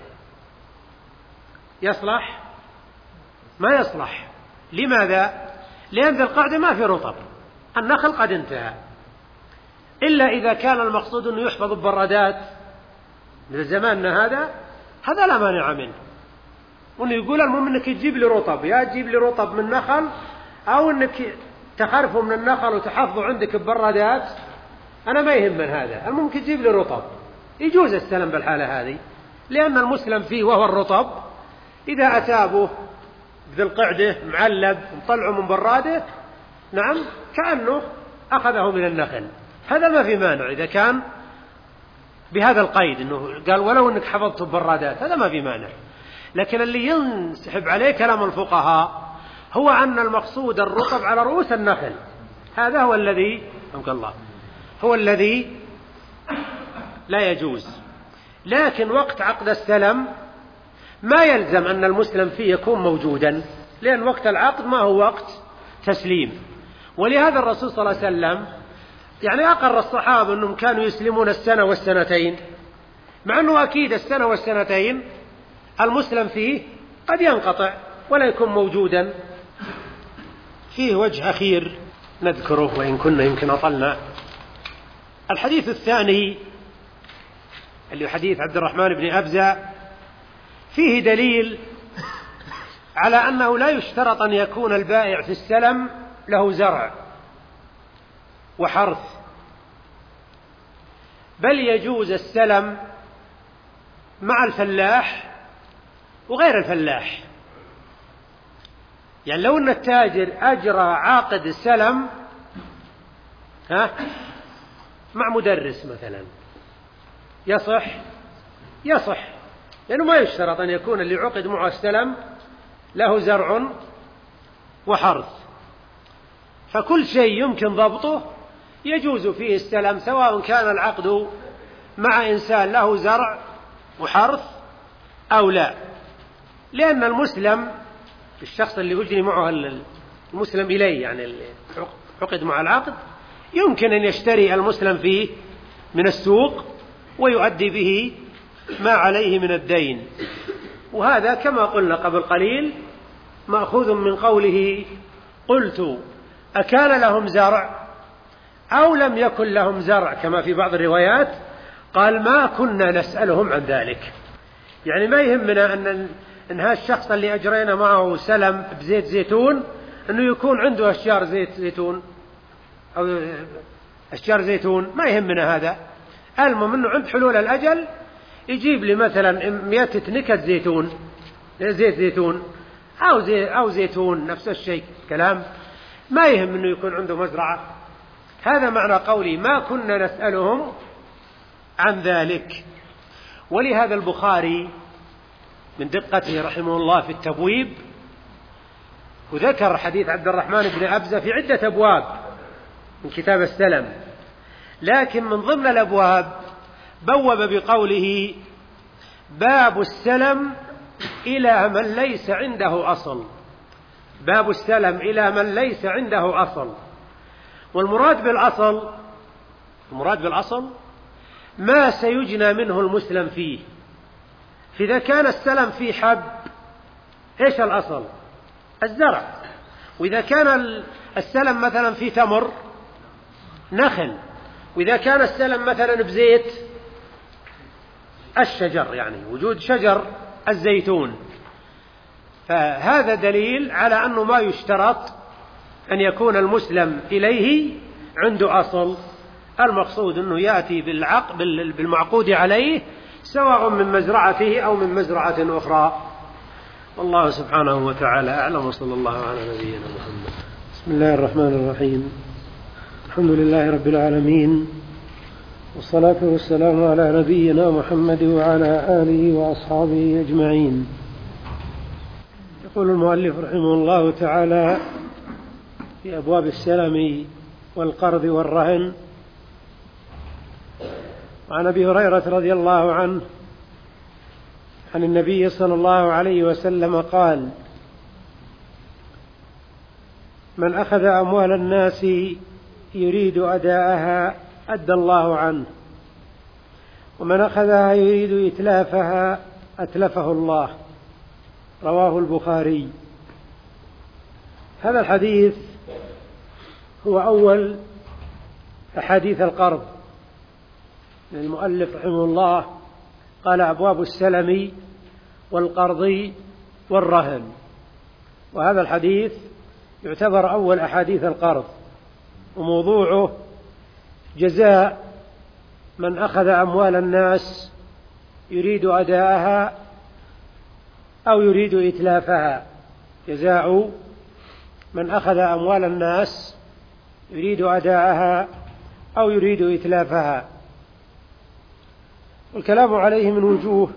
يصلح؟ ما يصلح. لماذا؟ لأن ذي القعدة ما في رطب، النخل قد انتهى، إلا إذا كان المقصود أنه يحفظ ببرادات من زماننا هذا، هذا لا مانع منه، وأنه يقول المهم أنك تجيب لي رطب، يا تجيب لي رطب من نخل أو أنك تخرفه من النخل وتحفظه عندك ببرادات، أنا ما يهم من هذا، المهم تجيب لي رطب. يجوز السلم بالحالة هذه، لأن المسلم فيه وهو الرطب إذا أتابه ذي القعدة معلب وطلعه من براده، نعم كأنه أخذه من النخل، هذا ما في مانع إذا كان بهذا القيد، إنه قال ولو أنك حفظته ببرادات، هذا ما في مانع. لكن اللي ينسحب عليه كلام الفقهاء هو أن المقصود الرطب على رؤوس النخل، هذا هو الذي الله هو الذي لا يجوز. لكن وقت عقد السلم ما يلزم أن المسلم فيه يكون موجودا، لأن وقت العقد ما هو وقت تسليم. ولهذا الرسول صلى الله عليه وسلم يعني أقر الصحابة أنهم كانوا يسلمون السنة والسنتين، مع أنه أكيد السنة والسنتين المسلم فيه قد ينقطع ولا يكون موجودا. فيه وجه أخير نذكره وإن كنا يمكن أطلنا. الحديث الثاني اللي حديث عبد الرحمن بن أبزة فيه دليل على أنه لا يشترط أن يكون البائع في السلم له زرع وحرث، بل يجوز السلم مع الفلاح وغير الفلاح. يعني لو أن التاجر أجرى عقد السلم ها مع مدرس مثلا يصح يصح لأنه ما يشترط أن يكون اللي عقد معه السلم له زرع وحرث، فكل شيء يمكن ضبطه يجوز فيه السلم، سواء كان العقد مع إنسان له زرع وحرث أو لا، لأن المسلم الشخص اللي أجري معه المسلم إليه يعني عقد مع العقد يمكن أن يشتري المسلم فيه من السوق ويؤدي به ما عليه من الدين. وهذا كما قلنا قبل قليل مأخوذ من قوله قلت أكان لهم زرع أو لم يكن لهم زرع، كما في بعض الروايات قال ما كنا نسألهم عن ذلك. يعني ما يهمنا أن إن هذا الشخص اللي أجرينا معه سلم بزيت زيتون أنه يكون عنده أشجار زيت زيتون أو أشجار زيتون، ما يهمنا هذا. المهم أنه عند حلول الأجل يجيب لي مثلا مئة نكة زيتون زيت زيتون أو, زي أو زيتون نفس الشيء كلام، ما يهم أنه يكون عنده مزرعة. هذا معنى قولي ما كنا نسألهم عن ذلك. ولهذا البخاري من دقته رحمه الله في التبويب وذكر حديث عبد الرحمن بن أبزة في عدة أبواب من كتاب السلم، لكن من ضمن الأبواب بوب بقوله باب السلم إلى من ليس عنده أصل. باب السلم إلى من ليس عنده أصل. والمراد بالأصل المراد بالأصل ما سيجنى منه المسلم فيه. فإذا كان السلم في حب إيش الأصل؟ الزرع. وإذا كان السلم مثلا في تمر نخل. وإذا كان السلم مثلا بزيت الشجر، يعني وجود شجر الزيتون. فهذا دليل على أنه ما يشترط أن يكون المسلم إليه عنده أصل. المقصود أنه يأتي بالعقد بالمعقود عليه سواء من مزرعته أو من مزرعة أخرى. والله سبحانه وتعالى أعلم، وصلى الله على نبينا محمد. بسم الله الرحمن الرحيم. الحمد لله رب العالمين، والصلاة والسلام على نبينا محمد وعلى آله وأصحابه أجمعين. يقول المؤلف رحمه الله تعالى في أبواب السلم والقرض والرهن عن أبي هريرة رضي الله عنه عن النبي صلى الله عليه وسلم قال: من أخذ أموال الناس يريد أداءها أدى الله عنه، ومن أخذها يريد إتلافها أتلفه الله. رواه البخاري. هذا الحديث هو أول أحاديث القرض. المؤلف رحمه الله قال أبواب السلم والقرض والرهن، وهذا الحديث يعتبر أول أحاديث القرض، وموضوعه جزاء من أخذ أموال الناس يريد أداءها أو يريد إتلافها. جزاء من أخذ أموال الناس يريد أداءها أو يريد إتلافها. والكلام عليه من وجوه،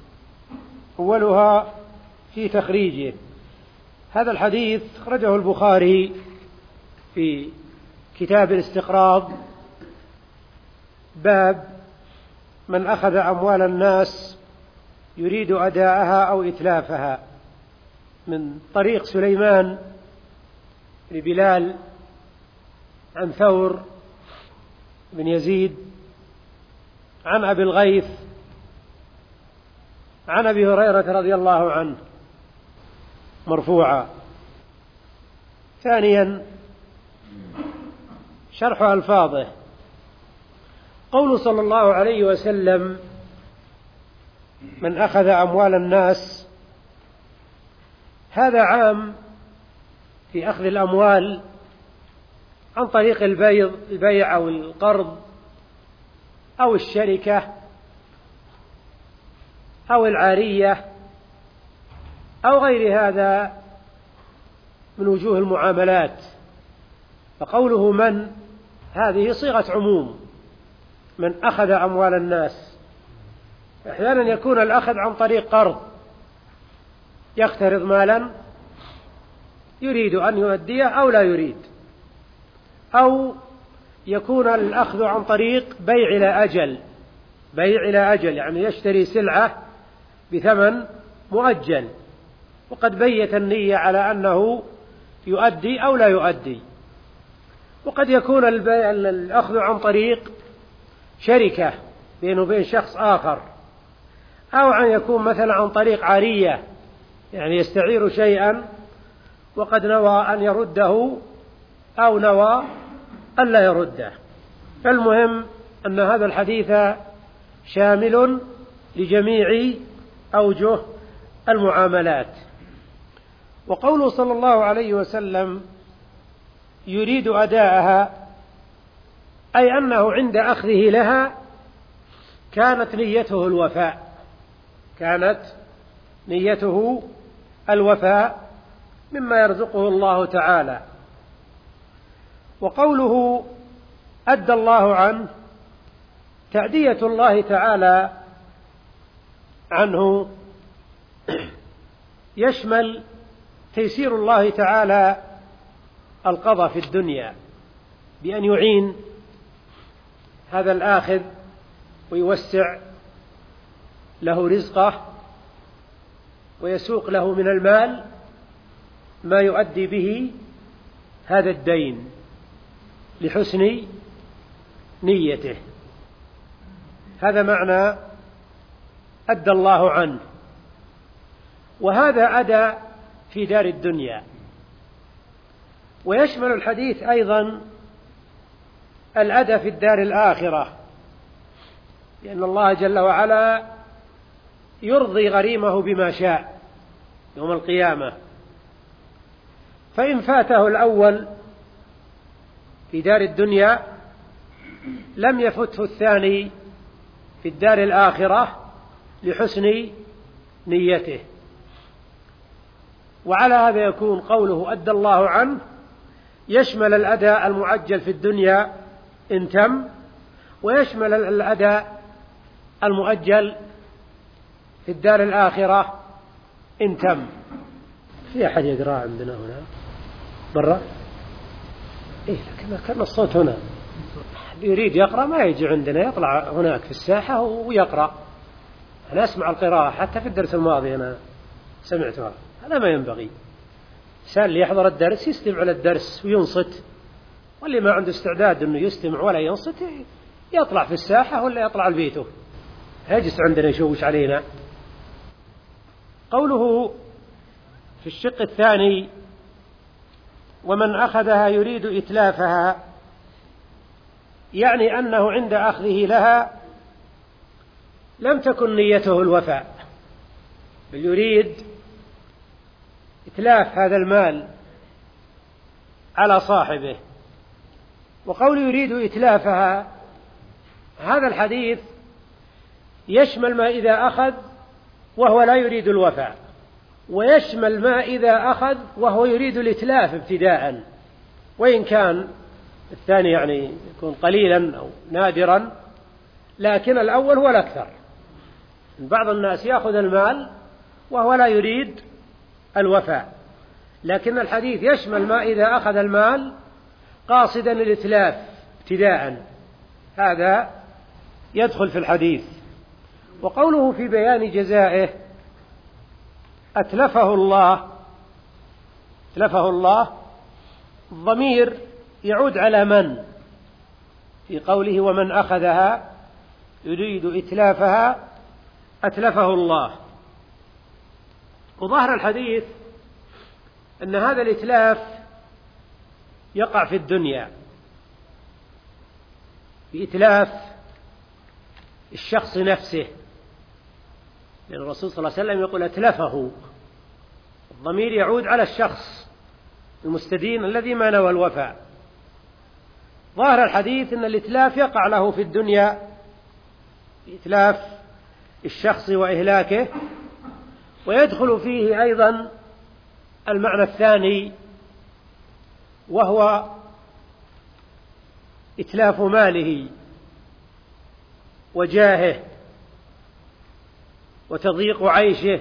أولها في تخريجه. هذا الحديث خرجه البخاري في كتاب الاستقراض، باب من أخذ أموال الناس يريد أداءها أو إتلافها، من طريق سليمان بن بلال عن ثور بن يزيد عن أبي الغيث عن أبي هريرة رضي الله عنه مرفوعا. ثانيا شرح ألفاظه. قول صلى الله عليه وسلم: من أخذ أموال الناس، هذا عام في أخذ الأموال عن طريق البيع البيع أو القرض أو الشركة أو العارية أو غير هذا من وجوه المعاملات. فقوله من، هذه صيغة عموم، من أخذ أموال الناس. أحيانا يكون الأخذ عن طريق قرض، يقترض مالا يريد أن يؤديه أو لا يريد، أو يكون الأخذ عن طريق بيع إلى أجل، بيع إلى أجل يعني يشتري سلعة بثمن مؤجل وقد بيت النية على أنه يؤدي أو لا يؤدي. وقد يكون الأخذ عن طريق شركة بينه وبين شخص آخر، أو أن يكون مثلا عن طريق عارية يعني يستعير شيئا وقد نوى أن يرده أو نوى أن لا يرده. فالمهم أن هذا الحديث شامل لجميع أوجه المعاملات. وقوله صلى الله عليه وسلم يريد أداءها، أي أنه عند أخذه لها كانت نيته الوفاء، كانت نيته الوفاء مما يرزقه الله تعالى. وقوله أدى الله عنه، تأدية الله تعالى عنه يشمل تيسير الله تعالى القضاء في الدنيا بأن يعين هذا الآخذ ويوسع له رزقه ويسوق له من المال ما يؤدي به هذا الدين لحسن نيته. هذا معنى أدى الله عنه. وهذا أدى في دار الدنيا. ويشمل الحديث أيضا الأدى في الدار الآخرة، لأن الله جل وعلا يرضي غريمه بما شاء يوم القيامة. فإن فاته الأول في دار الدنيا لم يفته الثاني في الدار الآخرة لحسن نيته. وعلى هذا يكون قوله أدى الله عنه يشمل الأداء المعجل في الدنيا إن تم، ويشمل الأداء المؤجل في الدار الآخرة إن تم. في أحد يقرأ عندنا هنا برا؟ إيه كما كان الصوت هنا، يريد يقرأ ما يجي عندنا، يطلع هناك في الساحة ويقرأ. أنا أسمع القراءة حتى في الدرس الماضي أنا سمعتها. هذا ما ينبغي. الإنسان اللي يحضر الدرس يستمع للدرس وينصت، واللي ما عنده استعداد أنه يستمع ولا ينصت يطلع في الساحة ولا يطلع لبيته، هيجلس عندنا يشوش علينا. قوله في الشق الثاني ومن أخذها يريد إتلافها، يعني أنه عند أخذه لها لم تكن نيته الوفاء، بل يريد إتلاف هذا المال على صاحبه. وقول يريد إتلافها، هذا الحديث يشمل ما إذا أخذ وهو لا يريد الوفاء، ويشمل ما إذا أخذ وهو يريد الإتلاف ابتداء، وإن كان الثاني يعني يكون قليلا أو نادرا، لكن الأول هو الأكثر. بعض الناس يأخذ المال وهو لا يريد الوفاء، لكن الحديث يشمل ما إذا أخذ المال قاصدا الإتلاف ابتداء، هذا يدخل في الحديث. وقوله في بيان جزائه أتلفه الله، أتلفه الله الضمير يعود على من في قوله ومن أخذها يريد إتلافها أتلفه الله، وظاهر الحديث أن هذا الإتلاف يقع في الدنيا، بإتلاف الشخص نفسه، لأن الرسول صلى الله عليه وسلم يقول أتلفه، الضمير يعود على الشخص المستدين الذي ما نوى الوفاء. ظاهر الحديث أن الإتلاف يقع له في الدنيا، إتلاف الشخص وإهلاكه، ويدخل فيه أيضا المعنى الثاني وهو إتلاف ماله وجاهه وتضييق عيشه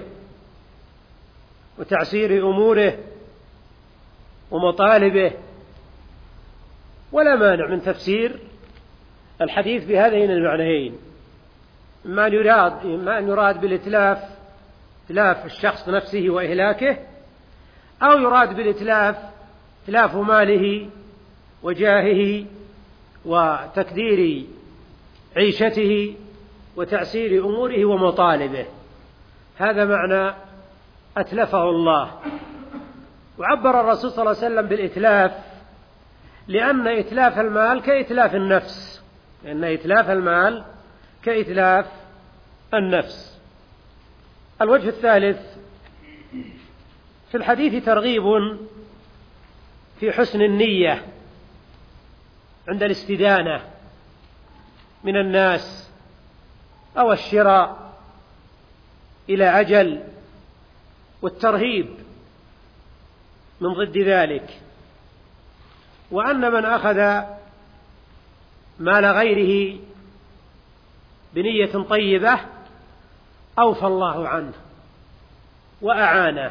وتعسير أموره ومطالبه. ولا مانع من تفسير الحديث بهذين المعنيين، إما أن يراد, إما أن يراد بالإتلاف إتلاف الشخص نفسه وإهلاكه، أو يراد بالإتلاف إتلاف ماله وجاهه وتكدير عيشته وتعسير أموره ومطالبه. هذا معنى أتلفه الله. وعبر الرسول صلى الله عليه وسلم بالإتلاف لأن إتلاف المال كإتلاف النفس، لأن إتلاف المال كإتلاف النفس. الوجه الثالث في الحديث ترغيب في حسن النية عند الاستدانة من الناس أو الشراء إلى أجل، والترهيب من ضد ذلك، وأن من أخذ مال غيره بنية طيبة أوفى الله عنه وأعانه،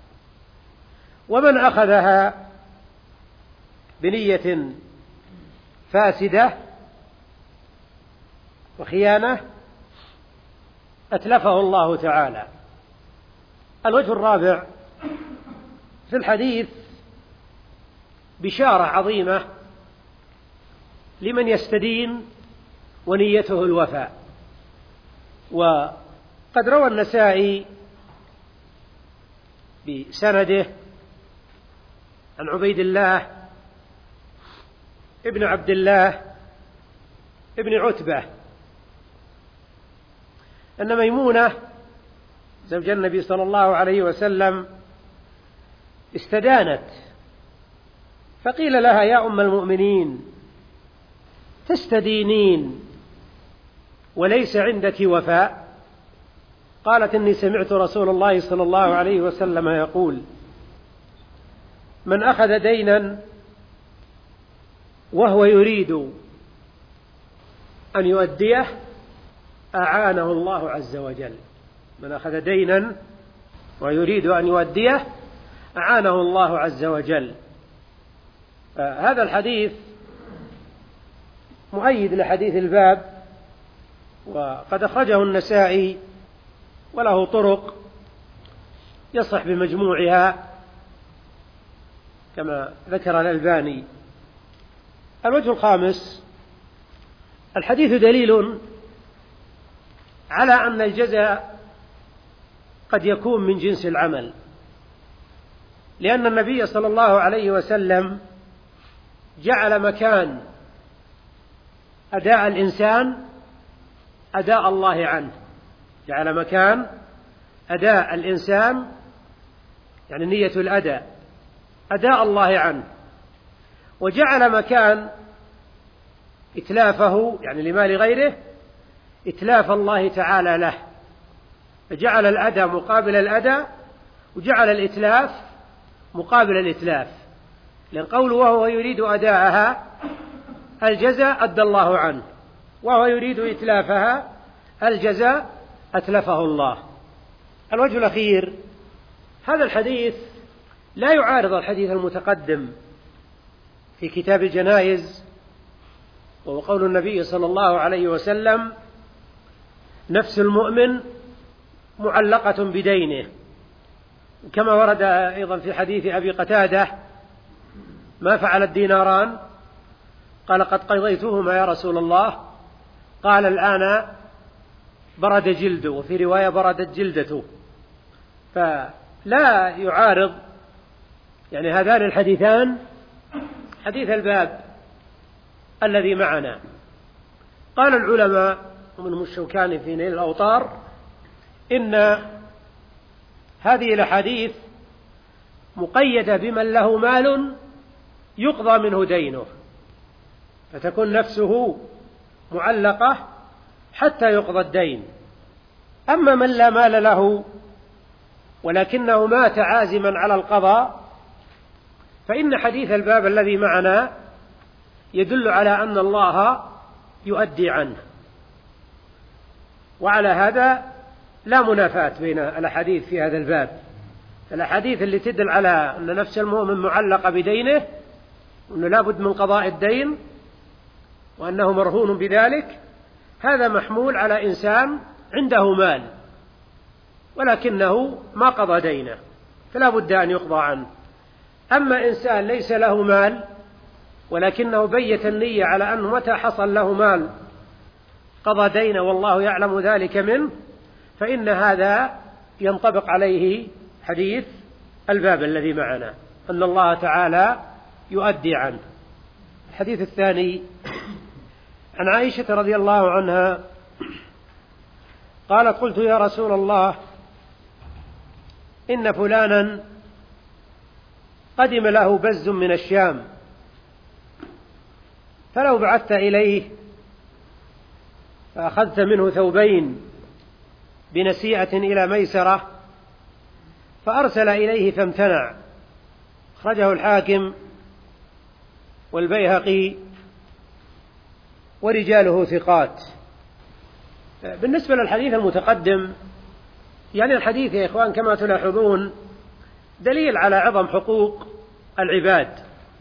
ومن أخذها بنية فاسدة وخيانة أتلفه الله تعالى. الوجه الرابع في الحديث بشارة عظيمة لمن يستدين ونيته الوفاء. وقد روى النسائي بسنده عن عبيد الله ابن عبد الله ابن عتبة أن ميمونة زوج النبي صلى الله عليه وسلم استدانت، فقيل لها يا أم المؤمنين تستدينين وليس عندك وفاء؟ قالت إني سمعت رسول الله صلى الله عليه وسلم يقول من أخذ دينا وهو يريد أن يؤديه أعانه الله عز وجل. من أخذ دينا ويريد أن يؤديه أعانه الله عز وجل. هذا الحديث مؤيد لحديث الباب، وقد أخرجه النسائي وله طرق يصح بمجموعها كما ذكر الألباني. الوجه الخامس الحديث دليل على أن الجزاء قد يكون من جنس العمل، لأن النبي صلى الله عليه وسلم جعل مكان أداء الإنسان أداء الله عنه، جعل مكان أداء الإنسان يعني نية الأداء أداء الله عنه، وجعل مكان إتلافه يعني لمال غيره إتلاف الله تعالى له، فجعل الأداء مقابل الأداء وجعل الإتلاف مقابل الإتلاف. لأن قوله وهو يريد أداءها الجزاء أدى الله عنه، وهو يريد إتلافها الجزاء أتلفه الله. الوجه الأخير هذا الحديث لا يعارض الحديث المتقدم في كتاب الجنائز، وهو قول النبي صلى الله عليه وسلم نفس المؤمن معلقة بدينه، كما ورد أيضا في حديث أبي قتادة ما فعل الديناران؟ قال قد قضيتهما يا رسول الله، قال الآن برد جلده، وفي رواية بردت جلدته. لا يعارض يعني هذان الحديثان حديث الباب الذي معنا. قال العلماء ومنهم الشوكاني في نيل الأوطار إن هذه الأحاديث مقيدة بمن له مال يقضى منه دينه، فتكون نفسه معلقة حتى يقضى الدين. أما من لا مال له ولكنه مات عازما على القضاء فإن حديث الباب الذي معنا يدل على أن الله يؤدي عنه، وعلى هذا لا منافاة بين الأحاديث في هذا الباب. الأحاديث اللي تدل على أن نفس المؤمن معلقة بدينه وأنه لا بد من قضاء الدين وأنه مرهون بذلك، هذا محمول على إنسان عنده مال ولكنه ما قضى دينه فلا بد أن يقضى عنه. أما إنسان ليس له مال ولكنه بيت النية على أنه متى حصل له مال قضى دينه والله يعلم ذلك منه، فإن هذا ينطبق عليه حديث الباب الذي معنا أن الله تعالى يؤدي عنه. الحديث الثاني عن عائشة رضي الله عنها قالت: قلت يا رسول الله إن فلانا قدم له بز من الشام، فلو بعثت إليه فأخذت منه ثوبين بنسيئة إلى ميسرة، فأرسل إليه فامتنع. أخرجه الحاكم والبيهقي ورجاله ثقات. بالنسبة للحديث المتقدم، يعني الحديث يا إخوان كما تلاحظون دليل على عظم حقوق العباد،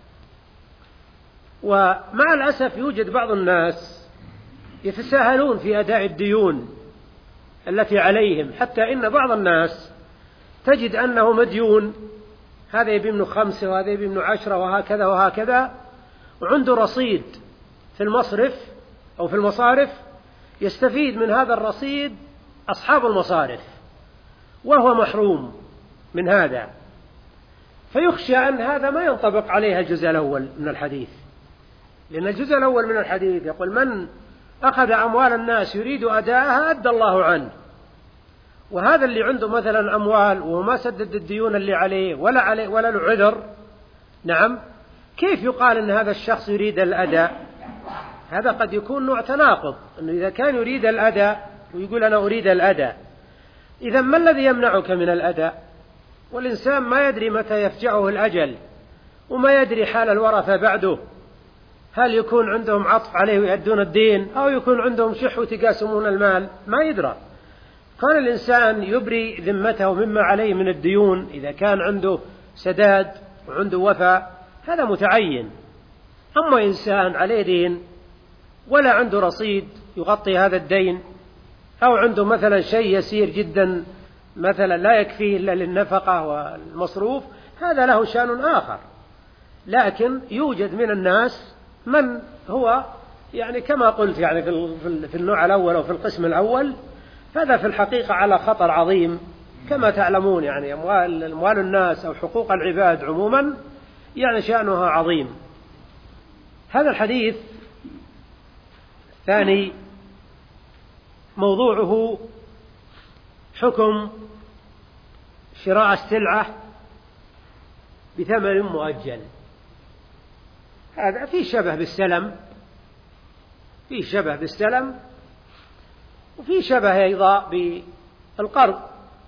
ومع الأسف يوجد بعض الناس يتساهلون في أداء الديون التي عليهم، حتى إن بعض الناس تجد أنه مديون، هذا يبي منه خمسة وهذا يبي منه عشرة وهكذا وهكذا، وعنده رصيد في المصرف أو في المصارف يستفيد من هذا الرصيد أصحاب المصارف وهو محروم من هذا، فيخشى أن هذا ما ينطبق عليه الجزء الأول من الحديث، لأن الجزء الأول من الحديث يقول: من أخذ أموال الناس يريد أداءها أدى الله عنه. وهذا اللي عنده مثلا أموال وما سدد الديون اللي عليه ولا عليه ولا له عذر، نعم، كيف يقال أن هذا الشخص يريد الأداء؟ هذا قد يكون نوع تناقض، أنه إذا كان يريد الأداء ويقول أنا أريد الأداء، إذا ما الذي يمنعك من الأداء؟ والإنسان ما يدري متى يفجعه الأجل وما يدري حال الورثة بعده، هل يكون عندهم عطف عليه ويؤدون الدين أو يكون عندهم شح وتقاسمون المال، ما يدرى. كان الإنسان يبري ذمته مما عليه من الديون إذا كان عنده سداد وعنده وفاء، هذا متعين. أما إنسان عليه دين ولا عنده رصيد يغطي هذا الدين، أو عنده مثلا شيء يسير جدا مثلا لا يكفيه إلا للنفقة والمصروف، هذا له شأن آخر. لكن يوجد من الناس من هو يعني كما قلت يعني في النوع الأول أو في القسم الأول، هذا في الحقيقة على خطر عظيم. كما تعلمون يعني أموال, أموال الناس أو حقوق العباد عموما يعني شأنها عظيم. هذا الحديث الثاني موضوعه حكم شراء السلعة بثمن مؤجل. هذا فيه شبه بالسلم، فيه شبه بالسلم وفيه شبه أيضا بالقرض.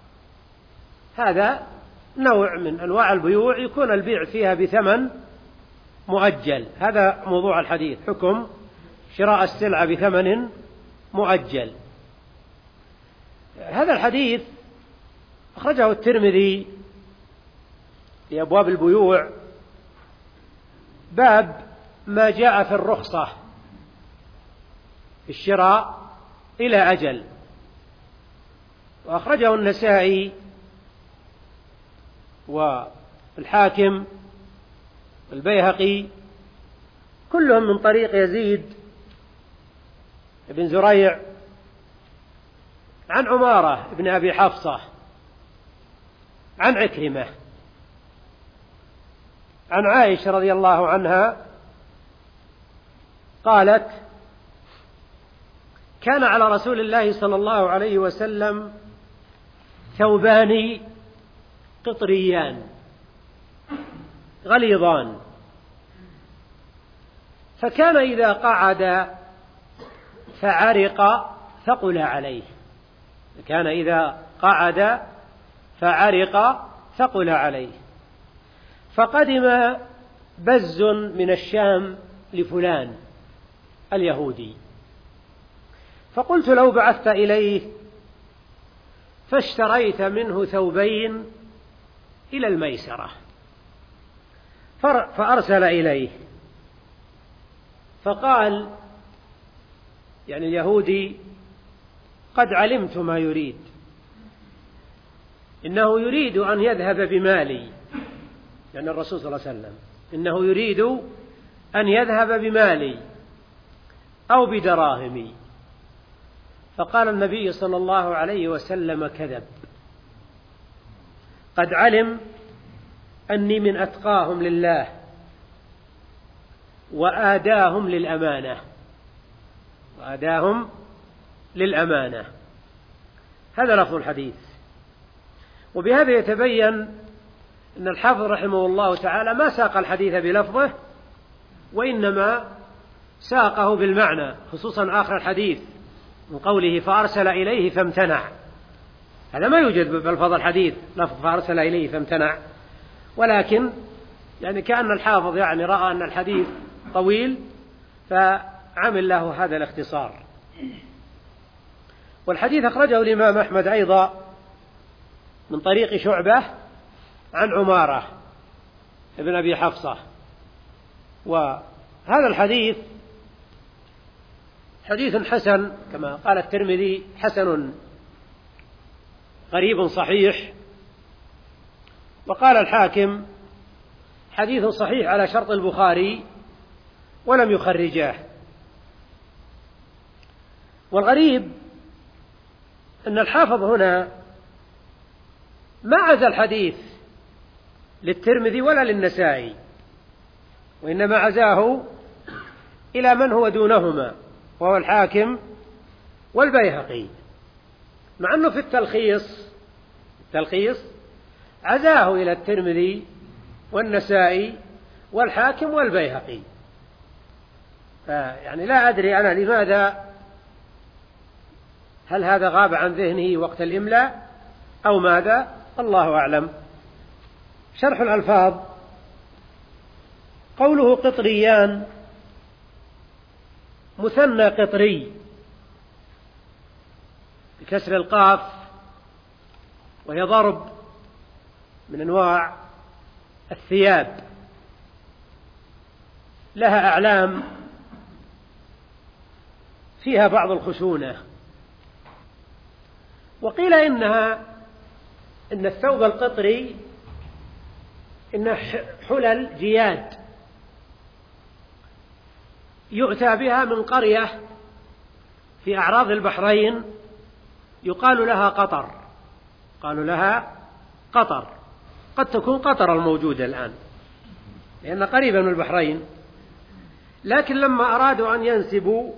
هذا نوع من أنواع البيوع يكون البيع فيها بثمن مؤجل. هذا موضوع الحديث، حكم شراء السلعة بثمن مؤجل. هذا الحديث أخرجه الترمذي في أبواب البيوع، باب ما جاء في الرخصة في الشراء إلى أجل. وأخرجه النسائي والحاكم والبيهقي كلهم من طريق يزيد بن زريع عن عمارة بن أبي حفصة عن عكرمة عن عائشة رضي الله عنها قالت: كان على رسول الله صلى الله عليه وسلم ثوبان قطريان غليظان، فكان إذا قعد فعرق ثقل عليه كان إذا قعد فعرق ثقل عليه فقدم بز من الشام لفلان اليهودي، فقلت: لو بعثت إليه فاشتريت منه ثوبين إلى الميسرة، فأرسل إليه فقال يعني اليهودي: قد علمت ما يريد، إنه يريد أن يذهب بمالي، يعني الرسول صلى الله عليه وسلم إنه يريد أن يذهب بمالي أو بدراهمي. فقال النبي صلى الله عليه وسلم: كذب، قد علم أني من أتقاهم لله وآداهم للأمانة وآداهم للأمانة. هذا لفظ الحديث. وبهذا يتبين أن الحافظ رحمه الله تعالى ما ساق الحديث بلفظه، وإنما ساقه بالمعنى، خصوصا آخر الحديث من قوله: فأرسل إليه فامتنع. هذا ما يوجد بلفظ الحديث لفظ فأرسل إليه فامتنع، ولكن يعني كأن الحافظ يعني رأى أن الحديث طويل فعمل له هذا الاختصار. والحديث أخرجه الإمام أحمد أيضا من طريق شعبة عن عمارة ابن أبي حفصة. وهذا الحديث حديث حسن كما قال الترمذي: حسن غريب صحيح. وقال الحاكم: حديث صحيح على شرط البخاري ولم يخرجاه. والغريب أن الحافظ هنا ما عزى الحديث للترمذي ولا للنسائي، وإنما عزاه إلى من هو دونهما، وهو الحاكم والبيهقي، مع أنه في التلخيص التلخيص عزاه إلى الترمذي والنسائي والحاكم والبيهقي. يعني لا أدري أنا لماذا، هل هذا غاب عن ذهنه وقت الإملاء أو ماذا؟ الله أعلم. شرح الألفاظ: قوله قطريان مثنى قطري بكسر القاف، وهي ضرب من أنواع الثياب، لها أعلام فيها بعض الخشونة. وقيل إنها إن الثوب القطري إنه حلل جياد يؤتى بها من قرية في أعراض البحرين يقال لها قطر قالوا لها قطر قد تكون قطر الموجودة الآن لأن قريبة من البحرين، لكن لما أرادوا أن ينسبوا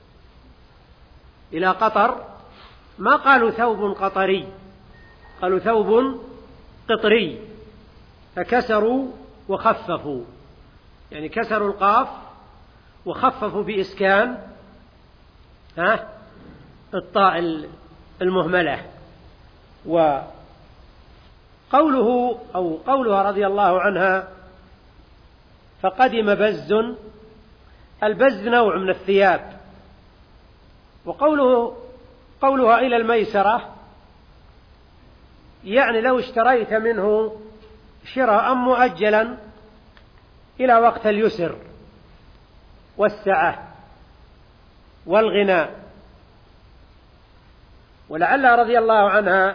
إلى قطر ما قالوا ثوب قطري، قالوا ثوب قطري، فكسروا وخففوا، يعني كسروا القاف وخففوا بإسكان ها الطاء المهملة. وقوله أو قولها رضي الله عنها: فقدم بز، البز نوع من الثياب. وقوله قولها إلى الميسرة، يعني لو اشتريت منه شراء مؤجلا إلى وقت اليسر والسعة والغنى. ولعل رضي الله عنها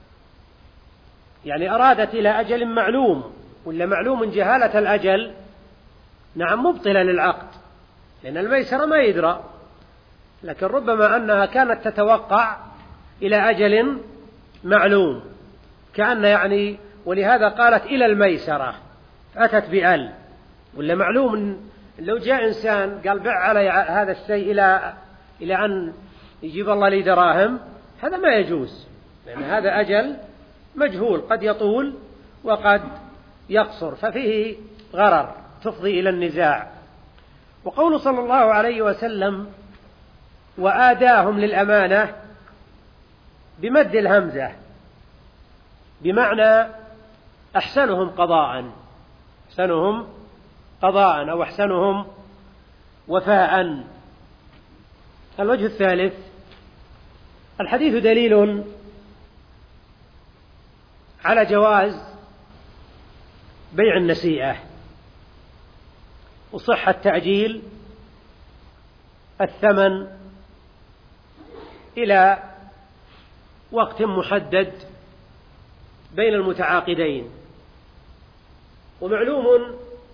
يعني أرادت إلى أجل معلوم، ولا معلوم جهالة الأجل نعم مبطلة للعقد، لأن الميسرة ما يدرى، لكن ربما أنها كانت تتوقع إلى أجل معلوم، كأن يعني ولهذا قالت إلى الميسرة فأتت بأل. ولا معلوم إن لو جاء إنسان قال بع علي هذا الشيء إلى إلى أن يجيب الله لي دراهم، هذا ما يجوز، لأن هذا أجل مجهول قد يطول وقد يقصر، ففيه غرر تفضي إلى النزاع. وقول صلى الله عليه وسلم وآداهم للأمانة بمد الهمزة بمعنى أحسنهم قضاء، أحسنهم قضاء أو أحسنهم وفاء. الوجه الثالث: الحديث دليل على جواز بيع النسيئة وصحة تأجيل الثمن إلى وقت محدد بين المتعاقدين. ومعلوم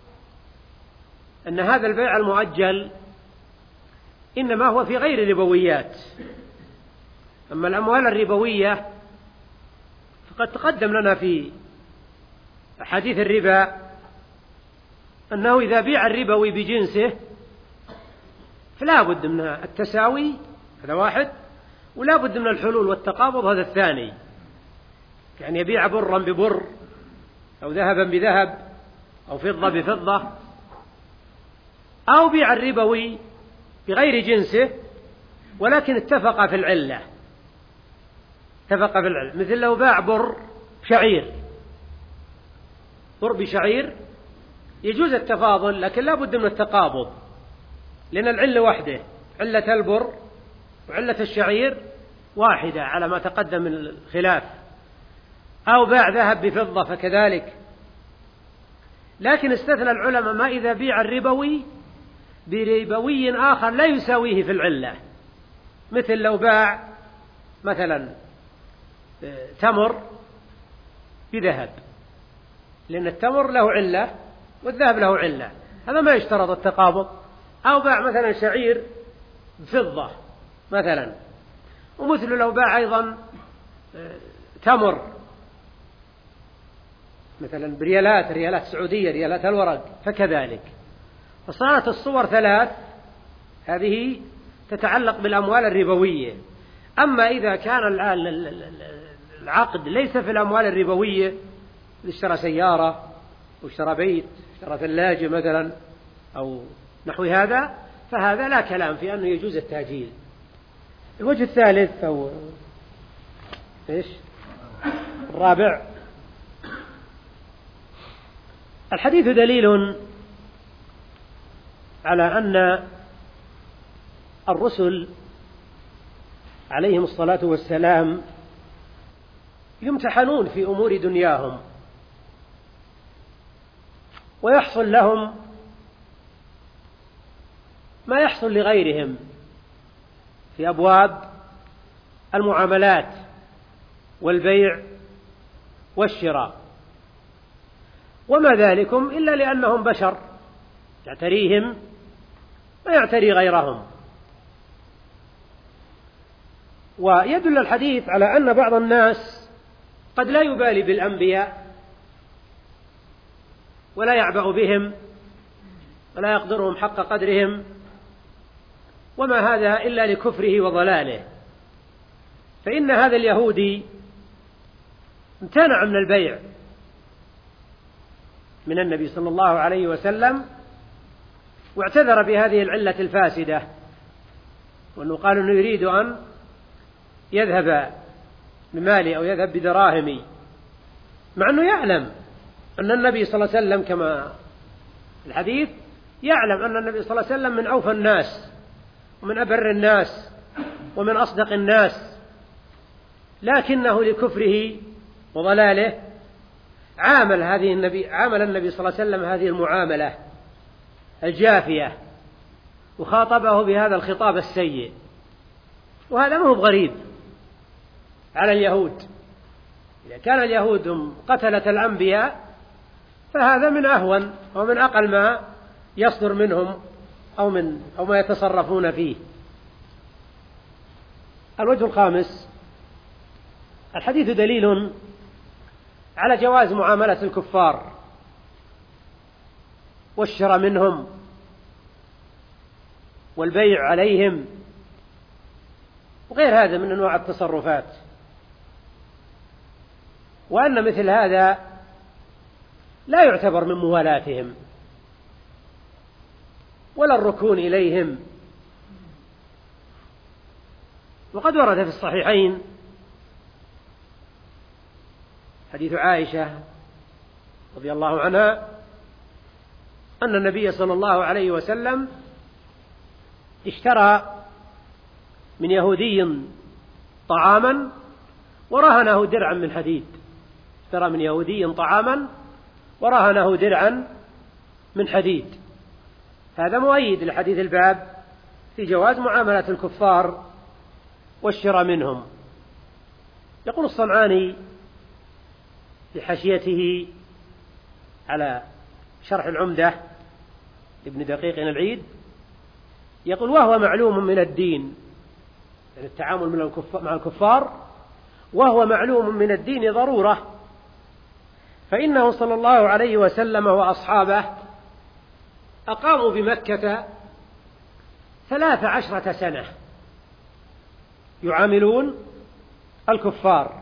أن هذا البيع المؤجل إنما هو في غير الربويات، أما الأموال الربوية فقد تقدم لنا في أحاديث الربا أنه إذا بيع الربوي بجنسه فلا بد من التساوي، هذا واحد، ولا بد من الحلول والتقابض، هذا الثاني. يعني يبيع برا ببر أو ذهبا بذهب أو فضة بفضة، أو بيع الربوي بغير جنسه ولكن اتفق في العلة، اتفق في العلة، مثل لو باع بر شعير، بر بشعير يجوز التفاضل لكن لا بد من التقابض، لأن العلة واحدة، علة البر وعلة الشعير واحدة على ما تقدم من الخلاف. أو باع ذهب بفضة فكذلك. لكن استثنى العلماء ما إذا بيع الربوي بربوي آخر لا يساويه في العلة، مثل لو باع مثلا تمر بذهب، لأن التمر له علة والذهب له علة، هذا ما يشترط التقابض. أو باع مثلا شعير بفضة مثلا، ومثل لو باع أيضا تمر مثلا بريالات، ريالات سعودية، ريالات الورق، فكذلك. فصارت الصور ثلاث، هذه تتعلق بالأموال الربوية. أما إذا كان العقد ليس في الأموال الربوية، اشترى سيارة واشترى بيت، اشترى ثلاجة مثلا أو نحو هذا، فهذا لا كلام في أنه يجوز التأجيل. الوجه الثالث أو إيش الرابع: الحديث دليل على أن الرسل عليهم الصلاة والسلام يمتحنون في أمور دنياهم، ويحصل لهم ما يحصل لغيرهم في أبواب المعاملات والبيع والشراء، وما ذلكم إلا لأنهم بشر يعتريهم ما يعتري غيرهم. ويدل الحديث على أن بعض الناس قد لا يبالي بالأنبياء ولا يعبأ بهم ولا يقدرهم حق قدرهم، وما هذا إلا لكفره وضلاله. فإن هذا اليهودي امتنع من البيع من النبي صلى الله عليه وسلم، واعتذر بهذه العلة الفاسدة، وأنه قال أنه يريد أن يذهب بمالي أو يذهب بدراهمي، مع أنه يعلم أن النبي صلى الله عليه وسلم كما الحديث يعلم أن النبي صلى الله عليه وسلم من أوفى الناس ومن أبر الناس ومن أصدق الناس، لكنه لكفره وضلاله عامل هذه النبي عامل النبي صلى الله عليه وسلم هذه المعاملة الجافية، وخاطبه بهذا الخطاب السيء. وهذا ما هو غريب على اليهود، إذا كان اليهود هم قتلة الأنبياء فهذا من أهون ومن أقل ما يصدر منهم أو من أو ما يتصرفون فيه. الوجه الخامس: الحديث دليل على جواز معاملة الكفار والشراء منهم والبيع عليهم وغير هذا من أنواع التصرفات، وأن مثل هذا لا يعتبر من موالاتهم ولا الركون إليهم. وقد ورد في الصحيحين حديث عائشة رضي الله عنها أن النبي صلى الله عليه وسلم اشترى من يهودي طعاما ورهنه درعا من حديد، اشترى من يهودي طعاما ورهنه درعا من حديد. هذا مؤيد لحديث الباب في جواز معاملة الكفار والشراء منهم. يقول الصنعاني في حاشيته على شرح العمدة لابن دقيق العيد، يقول: وهو معلوم من الدين، يعني التعامل مع الكفار وهو معلوم من الدين ضرورة، فإنه صلى الله عليه وسلم وأصحابه أقاموا بمكة ثلاث عشرة سنة يعاملون الكفار،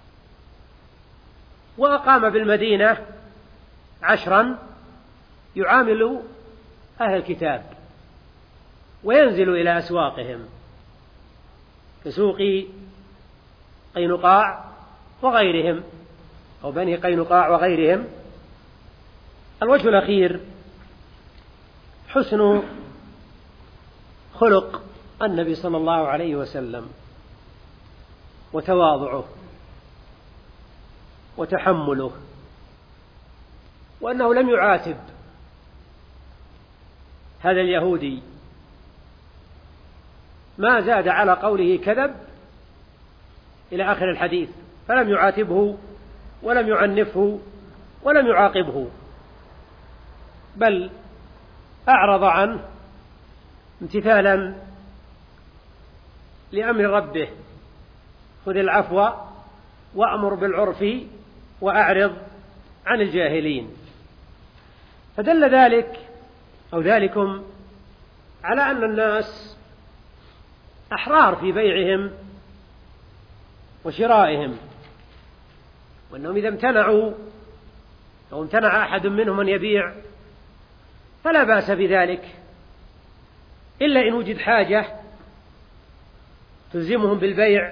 وأقام بالمدينة عشرا يعامل أهل الكتاب، وينزل إلى أسواقهم كسوق قينقاع وغيرهم أو بني قينقاع وغيرهم. الوجه الأخير حسن خلق النبي صلى الله عليه وسلم وتواضعه وتحمله، وأنه لم يعاتب هذا اليهودي، ما زاد على قوله كذب إلى آخر الحديث، فلم يعاتبه ولم يعنفه ولم يعاقبه، بل أعرض عنه امتثالا لأمر ربه: خذ العفو وأمر بالعرف وأعرض عن الجاهلين. فدل ذلك أو ذلكم على أن الناس أحرار في بيعهم وشرائهم، وأنهم إذا امتنعوا أو امتنع أحد منهم أن يبيع فلا بأس بذلك، إلا إن وجد حاجة تلزمهم بالبيع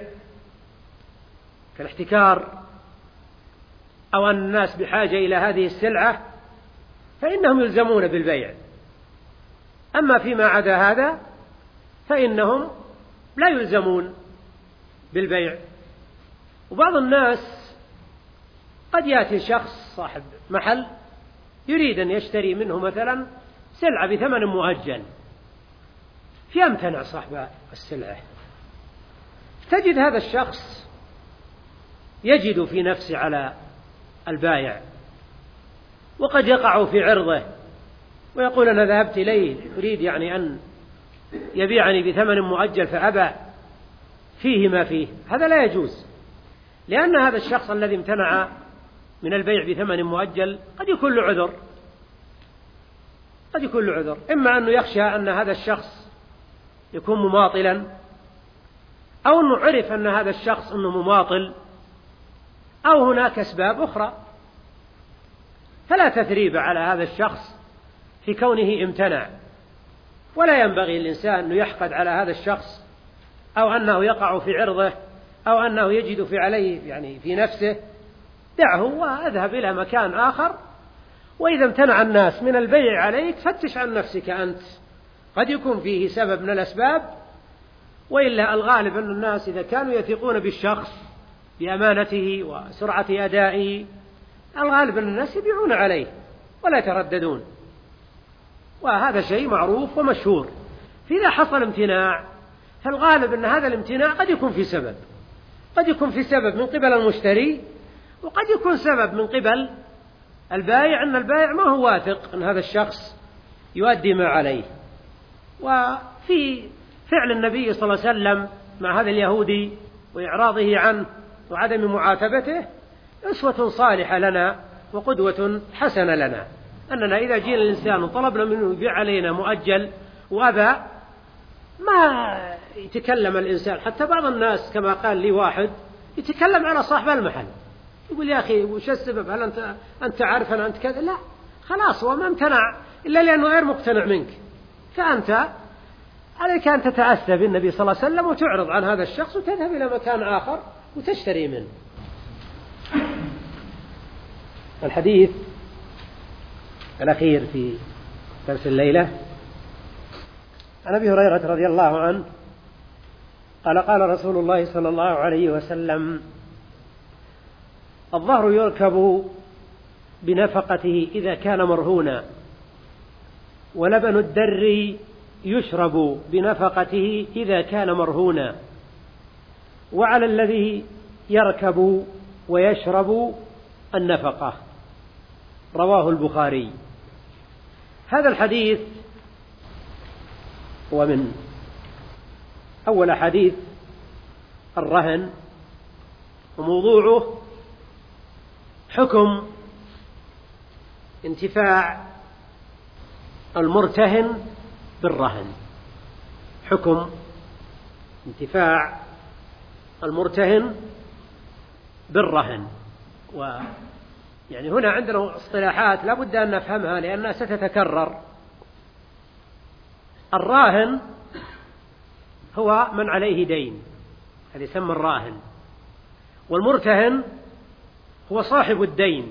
كالاحتكار أو أن الناس بحاجة إلى هذه السلعة فإنهم يلزمون بالبيع. أما فيما عدا هذا فإنهم لا يلزمون بالبيع. وبعض الناس قد يأتي شخص صاحب محل يريد أن يشتري منه مثلا سلعة بثمن مؤجل، فيمتنع صاحب السلعة، تجد هذا الشخص يجد في نفسه على البائع، وقد يقع في عرضه ويقول: أنا ذهبت إليه يريد يعني أن يبيعني بثمن مؤجل فأبى، فيه ما فيه. هذا لا يجوز، لأن هذا الشخص الذي امتنع من البيع بثمن مؤجل قد يكون له عذر، قد يكون له عذر، إما أنه يخشى أن هذا الشخص يكون مماطلا، أو أنه عرف أن هذا الشخص أنه مماطل، أو هناك أسباب أخرى. فلا تثريب على هذا الشخص في كونه امتنع، ولا ينبغي الإنسان أن يحقد على هذا الشخص أو أنه يقع في عرضه أو أنه يجد في عليه يعني في نفسه. دعه واذهب إلى مكان آخر، وإذا امتنع الناس من البيع عليك فتش عن نفسك أنت، قد يكون فيه سبب من الأسباب، وإلا الغالب أن الناس إذا كانوا يثقون بالشخص بأمانته وسرعة أدائه الغالب أن الناس يبيعون عليه ولا يترددون، وهذا شيء معروف ومشهور. فإذا حصل امتناع فالغالب أن هذا الامتناع قد يكون في سبب، قد يكون في سبب من قبل المشتري، وقد يكون سبب من قبل البائع، أن البائع ما هو واثق أن هذا الشخص يؤدي ما عليه. وفي فعل النبي صلى الله عليه وسلم مع هذا اليهودي وإعراضه عنه وعدم معاتبته أسوة صالحة لنا وقدوة حسنة لنا، أننا إذا جينا الإنسان وطلبنا منه يبيع علينا مؤجل وأبى، ما يتكلم الإنسان. حتى بعض الناس كما قال لي واحد يتكلم على صاحب المحل، يقول يا أخي وش السبب؟ هل أنت أنت عارف أن أنت كذا؟ لا، خلاص هو ما امتنع إلا لأنه غير مقتنع منك، فأنت عليك أن تتأسى بالنبي صلى الله عليه وسلم وتعرض عن هذا الشخص وتذهب إلى مكان آخر وتشتري منه. الحديث الأخير في درس الليلة عن أبي هريرة رضي الله عنه قال قال رسول الله صلى الله عليه وسلم: الظهر يركب بنفقته إذا كان مرهونا، ولبن الدر يشرب بنفقته إذا كان مرهونا، وعلى الذي يركب ويشرب النفقة. رواه البخاري. هذا الحديث هو من أول حديث الرهن، وموضوعه حكم انتفاع المرتهن بالرهن. حكم انتفاع المرتهن بالرهن. ويعني هنا عندنا اصطلاحات لا بد أن نفهمها لأنها ستتكرر. الراهن هو من عليه دين، هذا يسمى الراهن. والمرتهن هو صاحب الدين.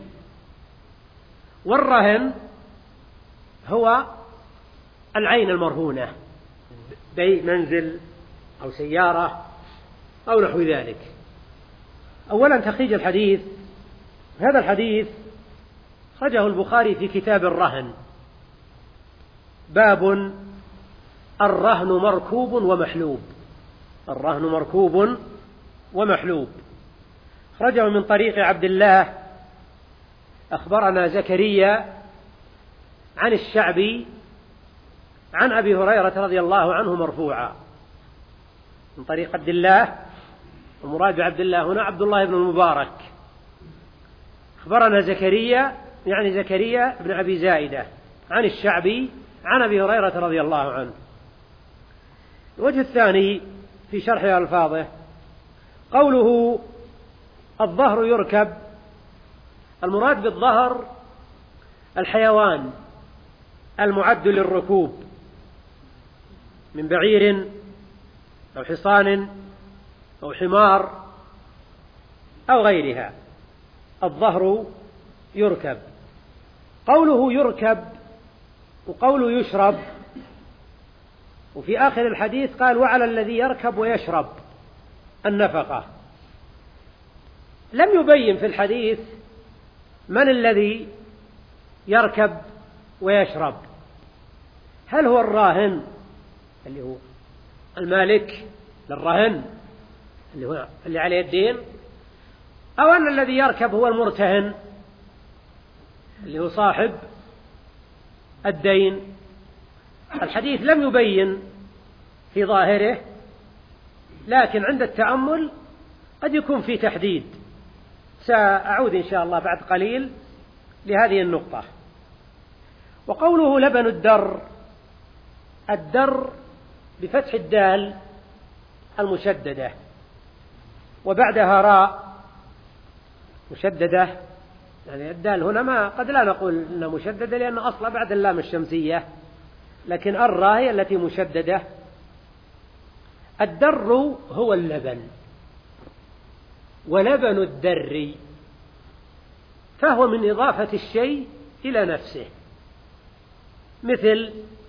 والرهن هو العين المرهونة، بيع منزل أو سيارة أو نحو ذلك. أولا تخريج الحديث. هذا الحديث خرجه البخاري في كتاب الرهن، باب الرهن مركوب ومحلوب. الرهن مركوب ومحلوب. خرجه من طريق عبد الله أخبرنا زكريا عن الشعبي عن أبي هريرة رضي الله عنه مرفوعا. من طريق عبد الله، ومراد عبد الله هنا عبد الله بن المبارك. أخبرنا زكريا يعني زكريا بن أبي زائدة عن الشعبي عن أبي هريرة رضي الله عنه. الوجه الثاني في شرح ألفاظه قوله الظهر يركب. المراد بالظهر الحيوان المعد للركوب من بعير أو حصان أو حمار أو غيرها. الظهر يركب. قوله يركب وقوله يشرب. وفي آخر الحديث قال وعلى الذي يركب ويشرب النفقة. لم يبين في الحديث من الذي يركب ويشرب. هل هو الراهن اللي هو المالك للرهن اللي هو اللي عليه الدين، أو أن الذي يركب هو المرتهن اللي هو صاحب الدين؟ الحديث لم يبين في ظاهره، لكن عند التأمل قد يكون في تحديد. سأعود إن شاء الله بعد قليل لهذه النقطة. وقوله لبن الدر. الدر بفتح الدال المشددة وبعدها راء مشددة، يعني الدال هنا ما قد لا نقول إنها مشددة لأن أصلا بعد اللام الشمسية، لكن الراء هي التي مشددة. الدر هو اللبن، ولبن الدر فهو من إضافة الشيء إلى نفسه، مثل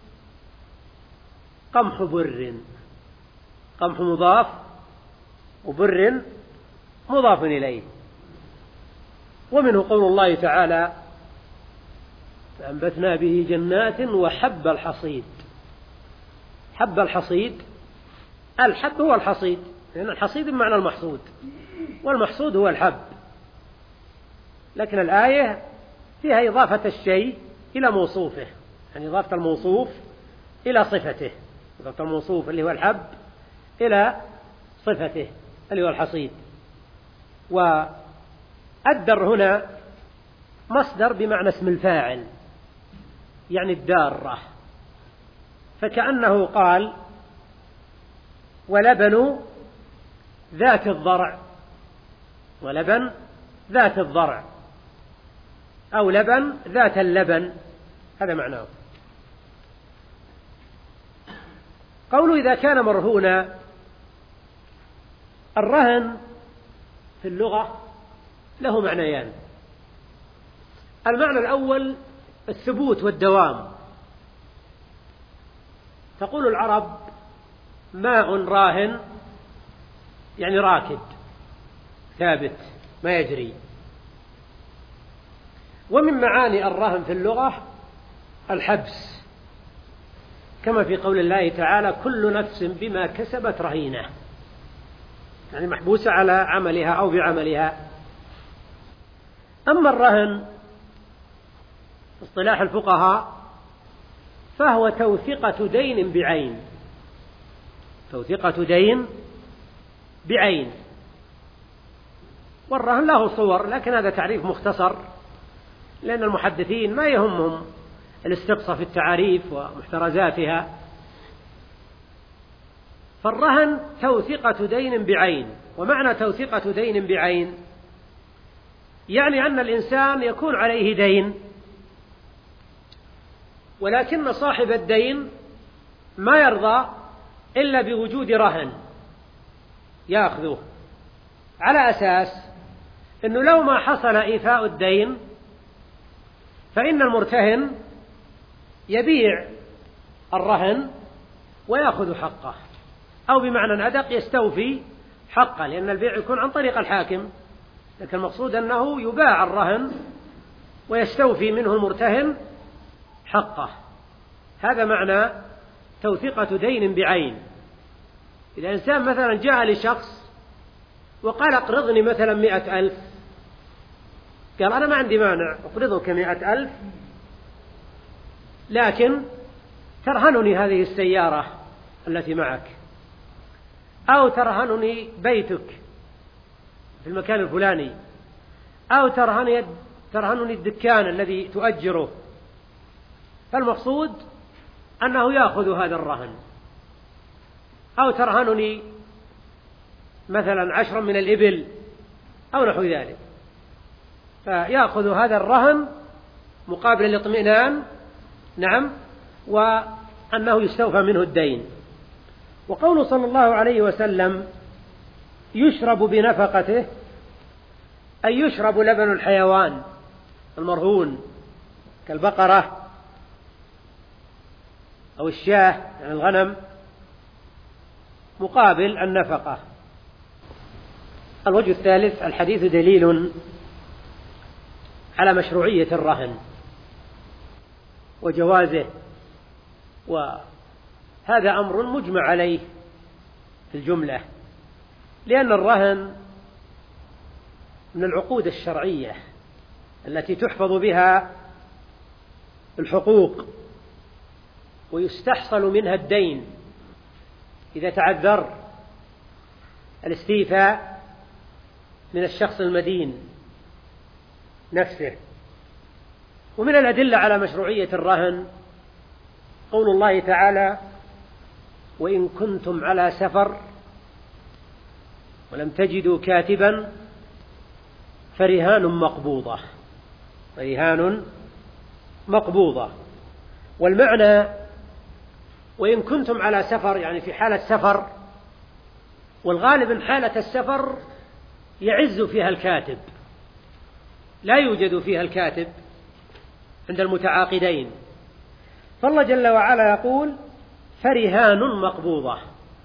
قمح بر. قمح مضاف وبر مضاف إليه. ومنه قول الله تعالى فأنبتنا به جنات وحب الحصيد. حب الحصيد، الحب هو الحصيد، لأن الحصيد بمعنى المحصود، والمحصود هو الحب. لكن الآية فيها إضافة الشيء إلى موصوفه، يعني إضافة الموصوف إلى صفته. إضافة الموصوف اللي هو الحب إلى صفته اللي هو الحصيد. الدر هنا مصدر بمعنى اسم الفاعل، يعني الدارة، فكأنه قال ولبن ذات الضرع، ولبن ذات الضرع، أو لبن ذات اللبن، هذا معناه. قوله إذا كان مرهونا، الرهن في اللغة له معنيان. المعنى الأول الثبوت والدوام، تقول العرب ماء راهن، يعني راكد ثابت ما يجري. ومن معاني الرهن في اللغة الحبس، كما في قول الله تعالى كل نفس بما كسبت رهينة، يعني محبوسة على عملها أو بعملها. أما الرهن في اصطلاح الفقهاء فهو توثيقة دين بعين، توثيقة دين بعين. والرهن له صور، لكن هذا تعريف مختصر، لأن المحدثين ما يهمهم الاستقصاء في التعاريف ومحترزاتها. فالرهن توثيقة دين بعين. ومعنى توثيقة دين بعين يعني أن الإنسان يكون عليه دين، ولكن صاحب الدين ما يرضى إلا بوجود رهن يأخذه، على أساس أنه لو ما حصل إيفاء الدين فإن المرتهن يبيع الرهن ويأخذ حقه، أو بمعنى أدق يستوفي حقه، لأن البيع يكون عن طريق الحاكم، لكن المقصود أنه يباع الرهن ويستوفي منه المرتهن حقه. هذا معنى توثيقة دين بعين. إذا إنسان مثلا جاء لشخص وقال اقرضني مثلا مئة ألف، قال أنا ما عندي مانع أقرضك مئة ألف، لكن ترهنني هذه السيارة التي معك، أو ترهنني بيتك في المكان الفلاني، أو ترهنني ترهنني الدكان الذي تؤجره. فالمقصود أنه يأخذ هذا الرهن. أو ترهنني مثلا عشرا من الإبل أو نحو ذلك، فيأخذ هذا الرهن مقابل الاطمئنان، نعم، وأنه يستوفى منه الدين. وقوله صلى الله عليه وسلم يشرب بنفقته، أي يشرب لبن الحيوان المرهون كالبقرة أو الشاة، يعني الغنم، مقابل النفقة. الوجه الثالث: الحديث دليل على مشروعية الرهن وجوازه، وهذا أمر مجمع عليه في الجملة، لأن الرهن من العقود الشرعية التي تحفظ بها الحقوق ويستحصل منها الدين إذا تعذر الاستيفاء من الشخص المدين نفسه. ومن الأدلة على مشروعية الرهن قول الله تعالى: وإن كنتم على سفر ولم تجدوا كاتبا فرهان مقبوضة، فرهان مقبوضة. والمعنى وإن كنتم على سفر يعني في حالة سفر، والغالب أن حالة السفر يعز فيها الكاتب، لا يوجد فيها الكاتب عند المتعاقدين. فالله جل وعلا يقول: فرهان مقبوضة.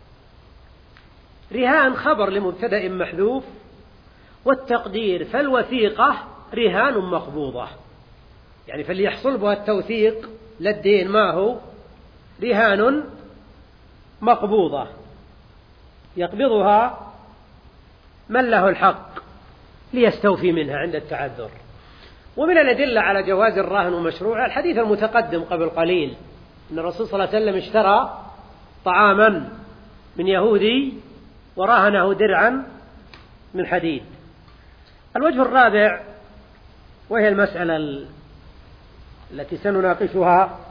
رهان خبر لمبتدأ محذوف، والتقدير فالوثيقة رهان مقبوضة، يعني فاللي يحصل بها التوثيق للدين ما هو رهان مقبوضة يقبضها من له الحق ليستوفي منها عند التعذر. ومن الأدلة على جواز الرهن ومشروعه الحديث المتقدم قبل قليل، أن الرسول صلى الله عليه وسلم اشترى طعاما من يهودي ورهنه درعا من حديد. الوجه الرابع، وهي المسألة التي سنناقشها،